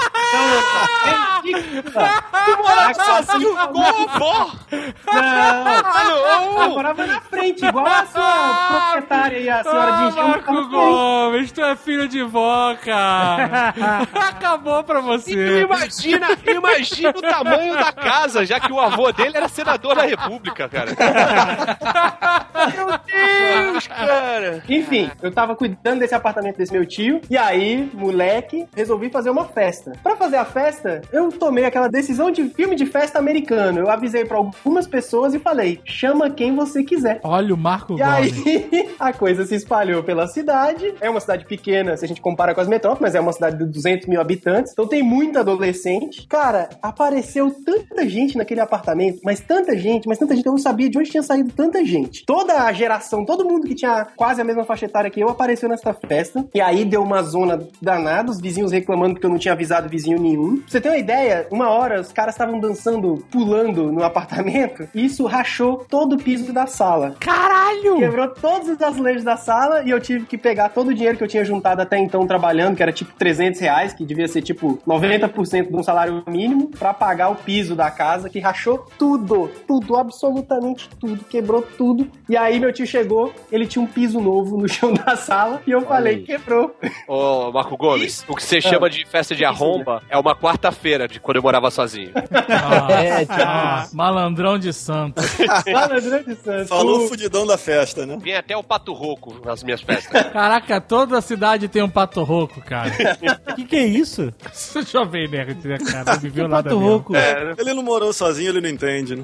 Tu morava sozinho com a avó? Não! Eu morava na frente, igual a sua proprietária e a senhora de engenho. Marco Gomes, tu é filho de vó, cara. Acabou pra você. Imagina o tamanho da casa, já que o avô dele era senador da República, cara. Meu Deus, cara. Enfim, eu tava cuidando desse apartamento desse meu tio, e aí, moleque, resolvi fazer uma festa. Pra fazer a festa, eu tomei aquela decisão de filme de festa americano. Eu avisei pra algumas pessoas e falei, chama quem você quiser. Olha o Marco E Gomes. aí, a coisa se espalhou pela cidade. É uma cidade pequena, se a gente compara com as metrópoles, mas é uma cidade de 200 mil habitantes. Então tem muito adolescente. Cara, apareceu tanta gente naquele apartamento, mas tanta gente, eu não sabia de onde tinha saído tanta gente. Toda toda a geração, todo mundo que tinha quase a mesma faixa etária que eu apareceu nessa festa. E aí deu uma zona danada, os vizinhos reclamando porque eu não tinha avisado vizinho nenhum. Pra você ter uma ideia, uma hora os caras estavam dançando, pulando no apartamento, e isso rachou todo o piso da sala. Caralho! Quebrou todos os azulejos da sala e eu tive que pegar todo o dinheiro que eu tinha juntado até então trabalhando, que era tipo R$300, que devia ser tipo 90% de um salário mínimo, pra pagar o piso da casa, que rachou tudo, absolutamente tudo, quebrou tudo. E aí meu tio chegou, ele tinha um piso novo no chão da sala e eu falei, quebrou. Ô, Marco Gomes, o que você chama de festa de arromba é uma quarta-feira de quando eu morava sozinho. Malandrão de santo. Malandrão de santo. Falou o fudidão da festa, né? Vem até o Pato Roco nas minhas festas. Caraca, toda a cidade tem um pato roco, cara. Que é isso? Jovem Nerd, né, cara? Não viveu nada Pato mesmo. Roco. Ele não morou sozinho, ele não entende, né?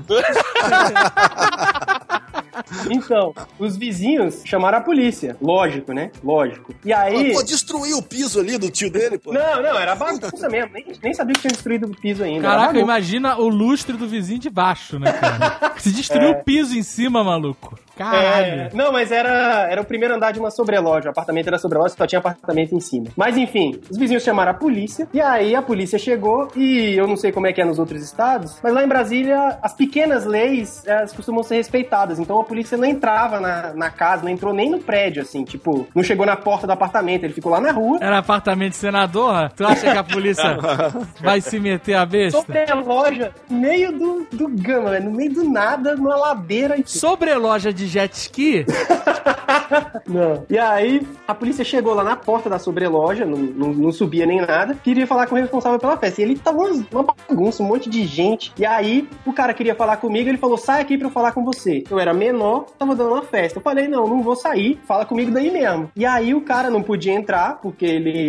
Então, os vizinhos chamaram a polícia. Lógico, né? Lógico. E aí... Pô, destruiu o piso ali do tio dele, pô. Não, era bagunça mesmo. Nem sabia que tinha destruído o piso ainda. Caraca, imagina o lustre do vizinho de baixo, né, cara? Se destruiu o piso em cima, maluco. Caralho. Não, mas era o primeiro andar de uma sobreloja. O apartamento era sobreloja, só tinha apartamento em cima. Mas enfim, os vizinhos chamaram a polícia. E aí a polícia chegou e eu não sei como é que é nos outros estados, mas lá em Brasília, as pequenas leis, elas costumam ser respeitadas. Então a polícia não entrava na casa, não entrou nem no prédio, assim. Tipo, não chegou na porta do apartamento, ele ficou lá na rua. Era apartamento de senador? Tu acha que a polícia vai se meter a besta? Sobreloja, no meio do gama, no meio do nada, numa ladeira. Sobreloja de jet ski? Não. E aí, a polícia chegou lá na porta da sobreloja, não subia nem nada, queria falar com o responsável pela festa. E ele tava uma bagunça, um monte de gente. E aí, o cara queria falar comigo, ele falou, sai aqui pra eu falar com você. Eu era menor, tava dando uma festa. Eu falei, não vou sair, fala comigo daí mesmo. E aí, o cara não podia entrar, porque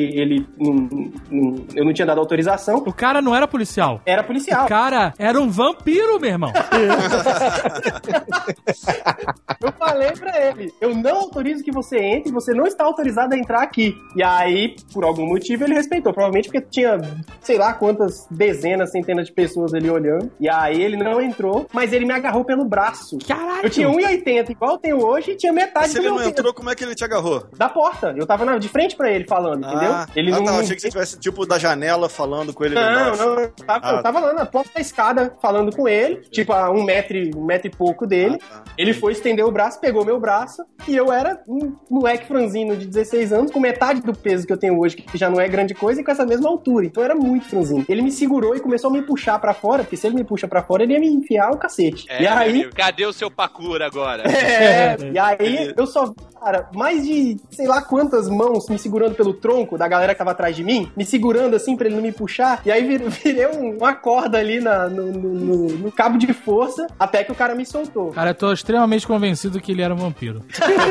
eu não tinha dado autorização. O cara não era policial. Era policial. O cara era um vampiro, meu irmão. Eu falei pra ele, eu não autorizo que você entre, você não está autorizado a entrar aqui. E aí, por algum motivo, ele respeitou. Provavelmente porque tinha, sei lá quantas dezenas, centenas de pessoas ali olhando. E aí ele não entrou, mas ele me agarrou pelo braço. Caralho! Eu tinha 1,80 igual eu tenho hoje e tinha metade Se ele não entrou, como é que ele te agarrou? Da porta. Eu tava de frente pra ele falando, entendeu? Ele não... achei que você tivesse, tipo, da janela falando com ele. Não, eu tava lá na porta da escada falando com ele, tipo, a um metro e pouco dele. Ele foi estender o braço, pegou meu braço, e eu era um moleque franzino de 16 anos, com metade do peso que eu tenho hoje, que já não é grande coisa, e com essa mesma altura. Então eu era muito franzino. Ele me segurou e começou a me puxar pra fora, porque se ele me puxa pra fora, ele ia me enfiar o cacete. E aí... Amigo, cadê o seu parkour agora? E aí eu só... Cara, mais de sei lá quantas mãos me segurando pelo tronco da galera que tava atrás de mim, me segurando assim pra ele não me puxar, e aí virei uma corda ali no cabo de força, até que o cara me soltou. Cara, eu tô extremamente convencido que ele era um vampiro.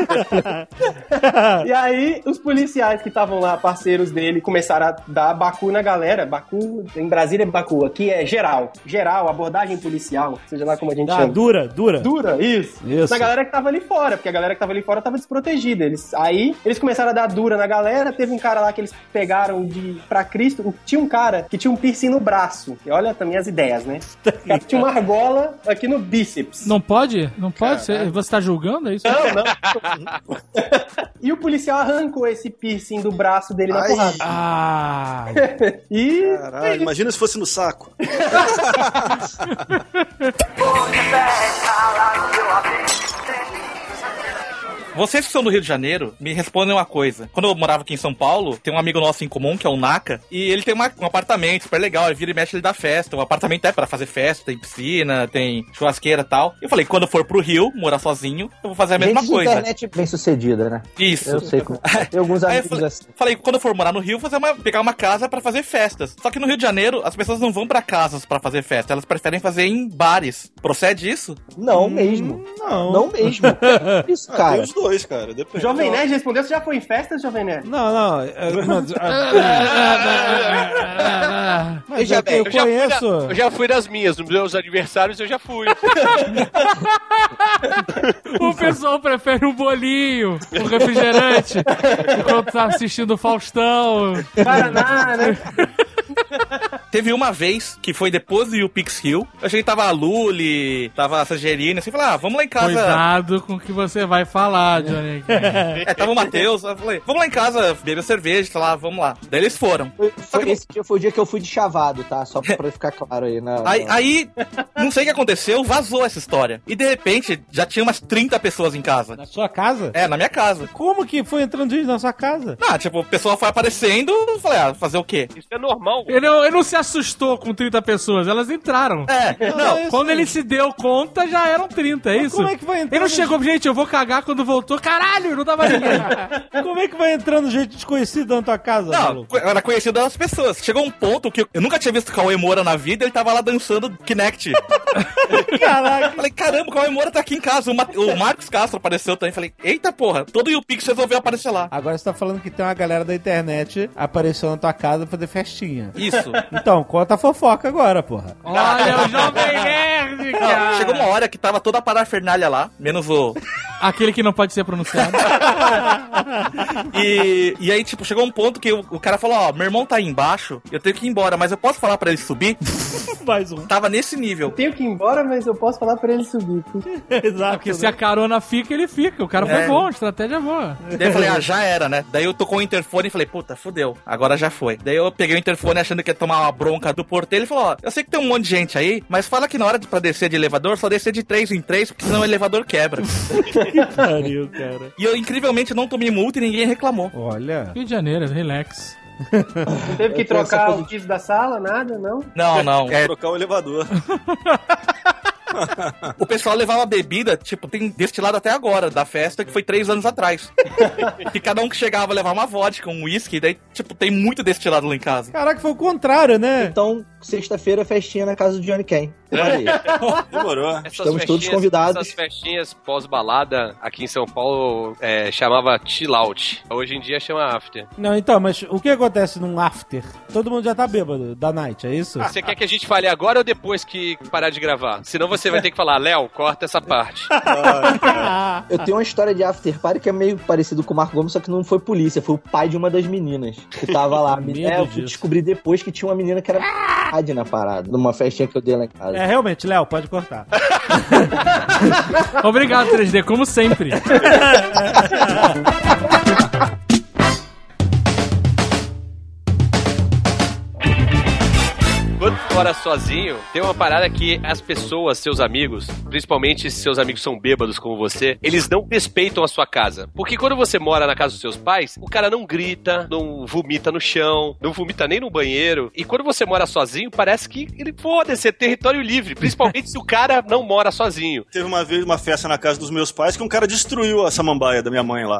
E aí, os policiais que estavam lá, parceiros dele, começaram a dar bacu na galera. Bacu, em Brasília é bacu, aqui é geral. Geral, abordagem policial, seja lá como a gente chama. Dura. Dura, isso. Na galera que tava ali fora, porque a galera que tava ali fora tava desprotegida. Aí, eles começaram a dar dura na galera. Teve um cara lá que eles pegaram pra Cristo. Tinha um cara que tinha um piercing no braço. E olha também as ideias, né? O cara tinha uma argola aqui no bíceps. Não pode? Não pode? Você tá julgando? É isso? Não. E o policial arrancou esse piercing do braço dele na porrada. E... Caralho, imagina se fosse no saco. Vocês que são do Rio de Janeiro, me respondem uma coisa. Quando eu morava aqui em São Paulo, tem um amigo nosso em comum, que é o Naka, e ele tem um apartamento super legal, ele vira e mexe, ele dá festa. O apartamento é pra fazer festa, tem piscina, tem churrasqueira e tal. Eu falei, quando eu for pro Rio, morar sozinho, eu vou fazer a mesma coisa. Internet bem sucedida, né? Isso. Eu sei como. Tem alguns amigos assim. Falei, quando eu for morar no Rio, pegar uma casa pra fazer festas. Só que no Rio de Janeiro, as pessoas não vão pra casas pra fazer festa, elas preferem fazer em bares. Procede isso? Não mesmo. Não mesmo. Isso, cara. Tem os dois, cara. Depende. Jovem Nerd respondeu, você já foi em festas, Jovem Nerd? Não. Veja bem, eu conheço. Eu já fui nas minhas, nos meus aniversários eu já fui. O pessoal prefere um bolinho, um refrigerante, enquanto tá assistindo o Faustão. Paraná, né? teve uma vez que foi depois do YouPix Hill. Eu achei que tava a Luli, tava a Sangerina, assim, falei, vamos lá em casa. Cuidado com o que você vai falar, Johnny. Tava o Matheus, eu falei, vamos lá em casa, beber cerveja, sei lá, vamos lá. Daí eles foram. Esse dia foi o dia que eu fui de chavado, tá? Só pra ficar claro aí. Aí, não sei o que aconteceu, vazou essa história. E de repente, já tinha umas 30 pessoas em casa. Na sua casa? É, na minha casa. Como que foi entrando gente na sua casa? Tipo, o pessoal foi aparecendo, eu falei, fazer o quê? Isso é normal. Ele não se assustou com 30 pessoas, elas entraram. Não. Quando ele se deu conta, já eram 30, é isso? Como é que vai entrando? Ele não chegou, gente, eu vou cagar quando voltou. Caralho, não tava ninguém. Como é que vai entrando gente desconhecida na tua casa, Não, maluco? eu era conhecido das pessoas. Chegou um ponto que eu nunca tinha visto o Cauê Moura na vida, ele tava lá dançando Kinect. Caraca. Falei, caramba, o Cauê Moura tá aqui em casa. O Marcos Castro apareceu também. Falei, eita porra, todo o YouPix resolveu aparecer lá. Agora você tá falando que tem uma galera da internet apareceu na tua casa pra fazer festinha. Isso. Então, conta a fofoca agora, porra. Olha, o Jovem Nerd, cara. Não, chegou uma hora que tava toda a parafernália lá, menos o... Aquele que não pode ser pronunciado. E aí, tipo, chegou um ponto que o cara falou, meu irmão tá aí embaixo, eu tenho que ir embora, mas eu posso falar pra ele subir? Mais um. Tava nesse nível. Tenho que ir embora, mas eu posso falar pra ele subir. Exato. Porque se a carona fica, ele fica. O cara foi bom, estratégia boa. Daí eu falei, já era, né? Daí eu tocou o interfone e falei, puta, fudeu, agora já foi. Daí eu peguei o interfone achando que ia tomar uma bronca do porteiro e falou, eu sei que tem um monte de gente aí, mas fala que na hora pra descer de elevador, só descer de 3 em 3, porque senão o elevador quebra. Que pariu, cara. E eu, incrivelmente, não tomei multa e ninguém reclamou. Olha. Rio de Janeiro, relax. Não teve que trocar o piso da sala, nada, não? Não. Trocar o elevador. O pessoal levava bebida, tipo, tem destilado até agora, da festa, que foi 3 anos atrás. Que cada um que chegava levava uma vodka, um whisky, daí, tipo, tem muito destilado lá em casa. Caraca, foi o contrário, né? Então, sexta-feira, festinha na casa do Johnny Ken. Olha aí. Demorou. Estamos todos convidados. Essas festinhas pós-balada aqui em São Paulo chamava chill out. Hoje em dia chama after. Não, então, mas o que acontece num after? Todo mundo já tá bêbado da night, é isso? Você quer que a gente fale agora ou depois que parar de gravar? Senão você vai ter que falar, Léo, corta essa parte. Eu tenho uma história de after party que é meio parecido com o Marco Gomes, só que não foi polícia, foi o pai de uma das meninas que tava lá. Eu fui descobrir depois que tinha uma menina que era na parada, numa festinha que eu dei lá em casa. É, realmente, Léo, pode cortar. Obrigado, 3D, como sempre. Quando tu mora sozinho, tem uma parada que as pessoas, seus amigos, principalmente se seus amigos são bêbados como você, eles não respeitam a sua casa. Porque quando você mora na casa dos seus pais, o cara não grita, não vomita no chão, não vomita nem no banheiro. E quando você mora sozinho, parece que ele pode ser território livre, principalmente se o cara não mora sozinho. Teve uma vez uma festa na casa dos meus pais que um cara destruiu a samambaia da minha mãe lá.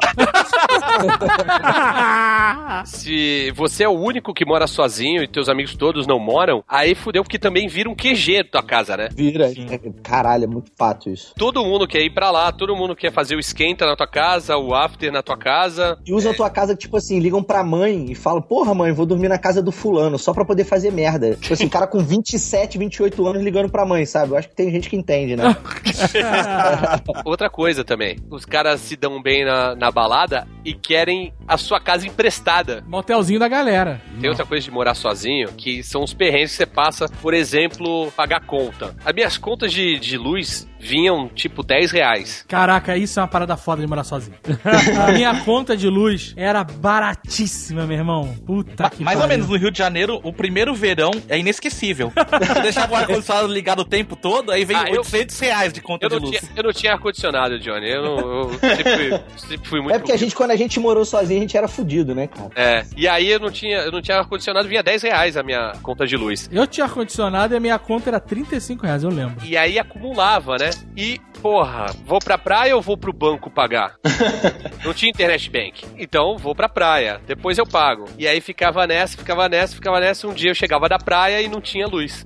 Se você é o único que mora sozinho e teus amigos todos não moram, aí fudeu, porque também vira um QG da tua casa, né? Vira. Caralho, é muito pato isso. Todo mundo quer ir pra lá, todo mundo quer fazer o esquenta na tua casa, o after na tua casa. E usam a tua casa, tipo assim, ligam pra mãe e falam, porra, mãe, vou dormir na casa do fulano, só pra poder fazer merda. Tipo assim, cara com 27, 28 anos ligando pra mãe, sabe? Eu acho que tem gente que entende, né? Outra coisa também, os caras se dão bem na balada e querem a sua casa emprestada. Motelzinho da galera. Tem outra coisa de morar sozinho, que são os perrengues que você passa, por exemplo, pagar conta. As minhas contas de luz vinham tipo R$10. Caraca, isso é uma parada foda de morar sozinho. A minha conta de luz era baratíssima, meu irmão. Puta que Mais pariu. ou menos no Rio de Janeiro, o primeiro verão é inesquecível. Você deixava o ar-condicionado ligado o tempo todo, aí vem R$800 de conta de luz. Eu não tinha ar-condicionado, Johnny. Eu sempre fui muito... É porque quando a gente morou sozinho, a gente era fudido, né, cara? É, e aí eu não tinha ar-condicionado, vinha R$10 a minha conta de luz. Eu tinha ar-condicionado e a minha conta era R$35, eu lembro. E aí acumulava, né? E, porra, vou pra praia ou vou pro banco pagar? Não tinha internet bank. Então, vou pra praia. Depois eu pago. E aí ficava nessa. Um dia eu chegava da praia e não tinha luz.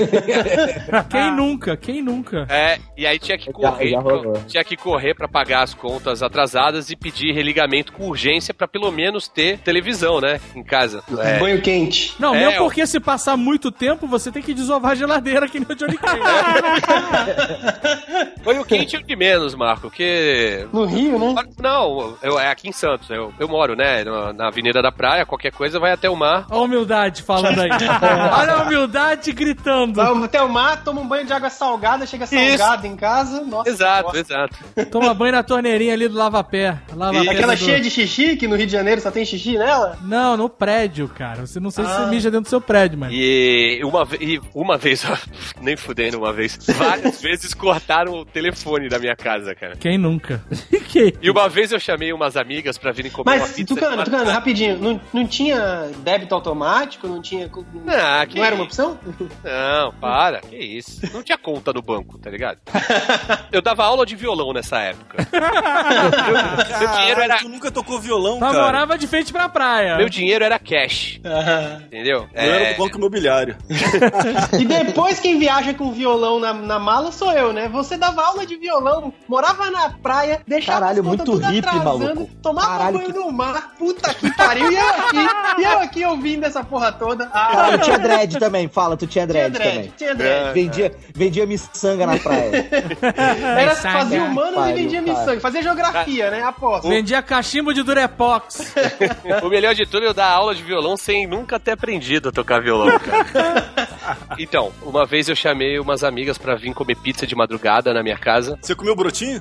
Quem nunca? É, e aí tinha que correr pra pagar as contas atrasadas e pedir religamento com urgência pra pelo menos ter televisão, né? Em casa. É. Banho quente. Não, mesmo porque se passar muito tempo, você tem que desovar a geladeira que nem o Johnny Cage. Banho Cachorro quente é o de menos, Marco, porque... No Rio, né? Não, é aqui em Santos. Eu moro, né, na Avenida da Praia, qualquer coisa vai até o mar. Olha a humildade falando aí. Olha a humildade gritando. Vai até o mar, toma um banho de água salgada, chega salgado em casa. Nossa, Exato. Toma banho na torneirinha ali do lava-pé. Aquela cheia de xixi, que no Rio de Janeiro só tem xixi nela? Não, no prédio, cara. Você não sei se você mija dentro do seu prédio, mano. E uma vez, nem fudendo uma vez, várias vezes cortaram o telefone da minha casa, cara. Quem nunca? E uma vez eu chamei umas amigas pra virem comer uma Mas, pizza. Tucano, rapidinho, não tinha débito automático? Não tinha... Não era uma opção? Não, para, que isso. Não tinha conta no banco, tá ligado? Eu dava aula de violão nessa época. Meu dinheiro era... Tu nunca tocou violão, Só cara? morava de frente pra praia. Meu dinheiro era cash. Entendeu? Eu era do banco imobiliário. E depois quem viaja com violão na mala sou eu, né? Você dava aula de violão, morava na praia, deixava Caralho, as contas muito tudo hippie, atrasando, maluco. tomava Caralho, banho no mar, puta que pariu, e eu aqui ouvindo essa porra toda. Cara, tu tinha dread também, fala, tu tinha dread também. Tinha dread. Vendia miçanga na praia. Era fazer humanos e vendia cara. miçanga, fazia geografia, né? Aposto. Vendia cachimbo de Durepox. O melhor de tudo é eu dar aula de violão sem nunca ter aprendido a tocar violão, cara. Então, uma vez eu chamei umas amigas pra vir comer pizza de madrugada na minha casa. Você comeu brotinho?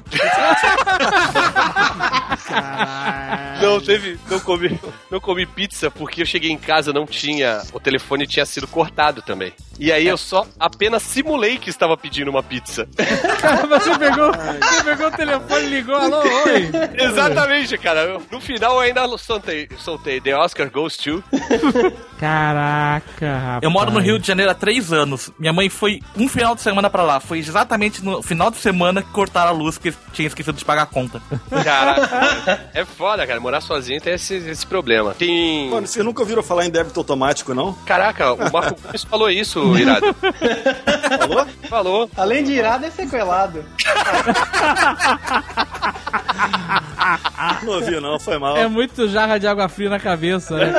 Não comi pizza porque eu cheguei em casa, não tinha, o telefone tinha sido cortado também. E aí eu só apenas simulei que estava pedindo uma pizza. Cara, você pegou o telefone e ligou, alô, oi. Exatamente, cara. No final eu ainda soltei The Oscar Goes To. Caraca, rapaz. Eu moro no Rio de Janeiro há 3 anos. Minha mãe foi um final de semana pra lá. Foi exatamente no final de semana que cortaram a luz, porque tinha esquecido de pagar a conta. Caraca, é foda, cara. Morar sozinho tem esse problema. Tem... Mano, vocês nunca ouviram falar em débito automático, não? Caraca, o Marco Gomes falou isso, irado. Falou? Falou. Além de irado, é sequelado. Não ouvi, não. Foi mal. É muito jarra de água fria na cabeça, né?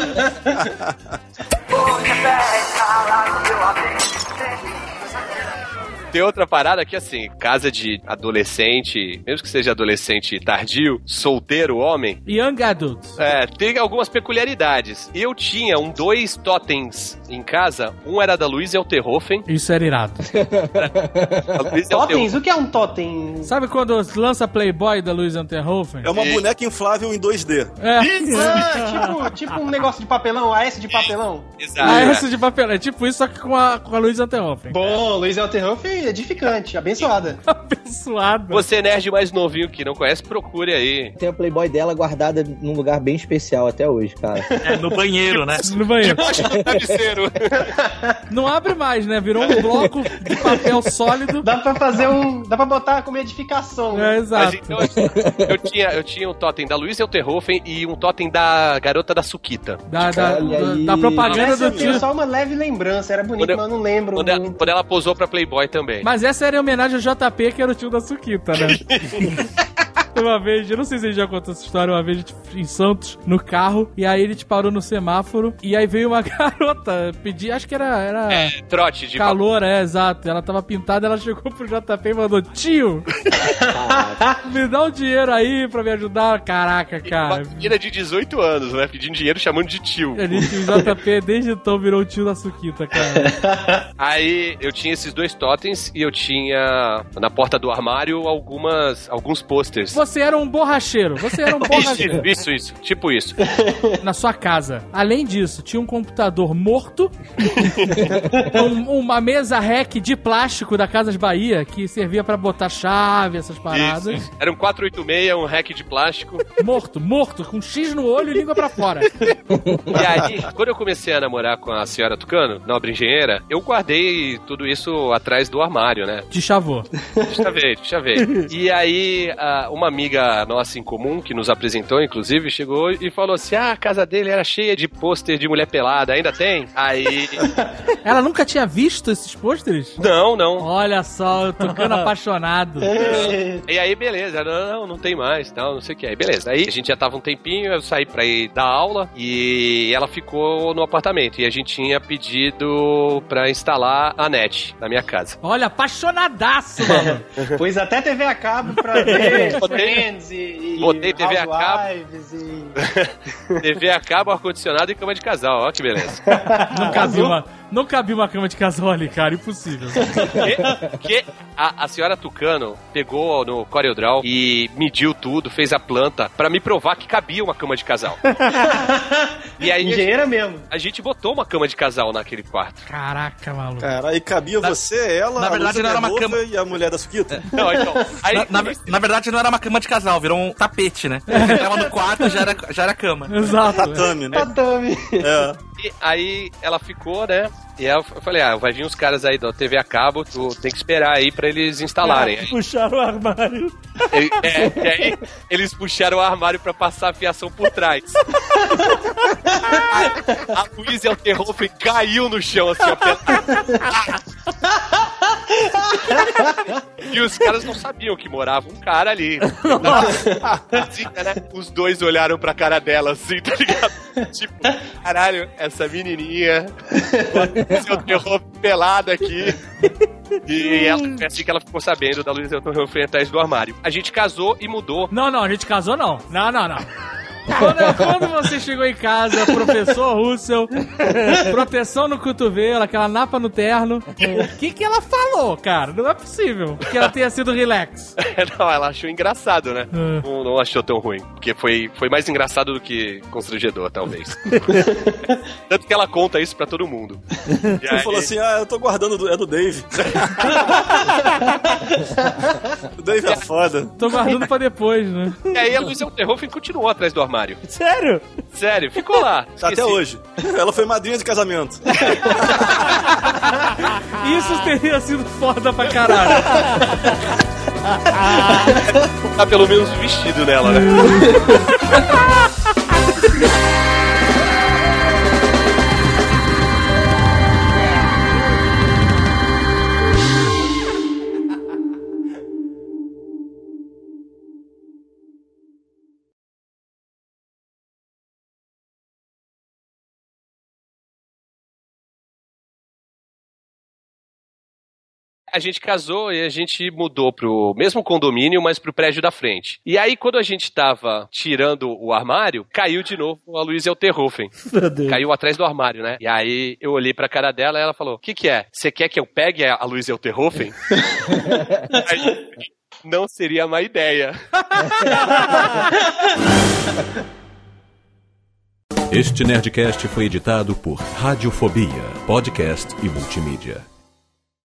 Tem outra parada que, assim, casa de adolescente, mesmo que seja adolescente tardio, solteiro, homem, Young Adults. tem algumas peculiaridades. Eu tinha 2 totens em casa, um era da Luiz Elterhofen. Isso era irado. Totens? O que é um totem? Sabe quando lança Playboy da Luiz Unterhofen? É uma boneca inflável em 2D. Tipo um negócio de papelão, AS de papelão. Exato. Essa de papel. É tipo isso, só que com a Luiz Unterhofen. Bom, Luiz Elterhofen edificante, abençoada. Abençoada. Você, nerd mais novinho que não conhece, procure aí. Tem a Playboy dela guardada num lugar bem especial até hoje, cara. É, no banheiro, né? No banheiro. Debaixo do travesseiro. Não abre mais, né? Virou um bloco de papel sólido. Dá pra botar como edificação. É, Né? exato. Então, eu tinha um totem da Luiz Elterhofen e um totem da garota da Suquita. Da propaganda Essa eu do tenho tio. só uma leve lembrança, era bonito, mas eu não lembro. Quando ela posou pra Playboy também. Mas essa era em homenagem ao JP, que era o tio da Suquita, né? Uma vez, eu não sei se ele já contou essa história, uma vez a gente em Santos, no carro, e aí ele te parou no semáforo, e aí veio uma garota pedir, acho que era trote de calor, exato. Ela tava pintada, ela chegou pro JP e mandou: tio, me dá um dinheiro aí pra me ajudar. Caraca, cara. Uma menina de 18 anos, né? Pedindo dinheiro chamando de tio. O JP desde então virou o tio da Suquita, cara. Aí eu tinha esses 2 totens e eu tinha na porta do armário alguns posters. Você era um borracheiro. Isso. Tipo isso. Na sua casa. Além disso, tinha um computador morto, uma mesa rec de plástico da Casas Bahia, que servia pra botar chave, essas paradas. Isso. Era um 486, um rack de plástico. Morto, com X no olho e língua pra fora. E aí, quando eu comecei a namorar com a senhora Tucano, nobre engenheira, eu guardei tudo isso atrás do armário, né? De chavô. Deixa eu ver. E aí, uma amiga nossa em comum, que nos apresentou, inclusive, chegou e falou assim, a casa dele era cheia de pôster de mulher pelada, ainda tem? Aí... Ela nunca tinha visto esses pôsteres? Não. Olha só, eu tô ficando apaixonado. E aí, beleza, não tem mais, tal, não sei o que. Aí, beleza. Aí a gente já tava um tempinho, eu saí pra ir dar aula e ela ficou no apartamento. E a gente tinha pedido pra instalar a net na minha casa. Olha, apaixonadaço, mano. Pôs até TV a cabo pra ver Friends e botei TV a cabo. Housewives e... TV a cabo, ar-condicionado e cama de casal, ó que beleza. Não cabia uma cama de casal ali, cara, impossível. Que a senhora Tucano pegou no CorelDRAW e mediu tudo, fez a planta pra me provar que cabia uma cama de casal. E aí engenheira mesmo. A gente botou uma cama de casal naquele quarto. Caraca, maluco. Cara, aí cabia você, ela, na verdade, não era uma cama e a mulher da Suquita? Não, então. Aí, na verdade, não era uma cama de casal, virou um tapete, né? Você entrava no quarto, já era cama. Exato. Tatame, né? Tatame. É. E aí ela ficou, né? E eu falei, vai vir uns caras aí da TV a cabo, tu tem que esperar aí pra eles instalarem. Aí, Puxaram o armário. e aí eles puxaram o armário pra passar a fiação por trás. A Luísa Elterhofen caiu no chão assim, ó. E os caras não sabiam que morava um cara ali. Assim, né? Os dois olharam pra cara dela assim, tá ligado? Tipo, caralho, essa menininha seu terror pelado aqui. E ela, assim que ela ficou sabendo da Luísa Elterhofen atrás do armário. A gente casou e mudou. Não, a gente casou não. Não. Quando você chegou em casa, professor Russell, proteção no cotovelo, aquela napa no terno, o que ela falou, cara? Não é possível que ela tenha sido relax. Não, ela achou engraçado, né? Não achou tão ruim. Porque foi mais engraçado do que constrangedor, talvez. Tanto que ela conta isso pra todo mundo. Você aí... falou assim, eu tô guardando, é do Dave. O Dave é foda. Tô guardando pra depois, né? E aí a Luísa Elterhofen continuou atrás do armário. Sério? Sério, ficou lá. Tá até hoje. Ela foi madrinha de casamento. Isso teria sido foda pra caralho. Tá pelo menos vestido nela, né? A gente casou e a gente mudou pro mesmo condomínio, mas pro prédio da frente. E aí, quando a gente tava tirando o armário, caiu de novo a Luísa Elterhofen. Caiu atrás do armário, né? E aí, eu olhei pra cara dela e ela falou, o que é? Você quer que eu pegue a Luísa Elterhofen? Aí, não seria má ideia. Este Nerdcast foi editado por Radiofobia, podcast e multimídia.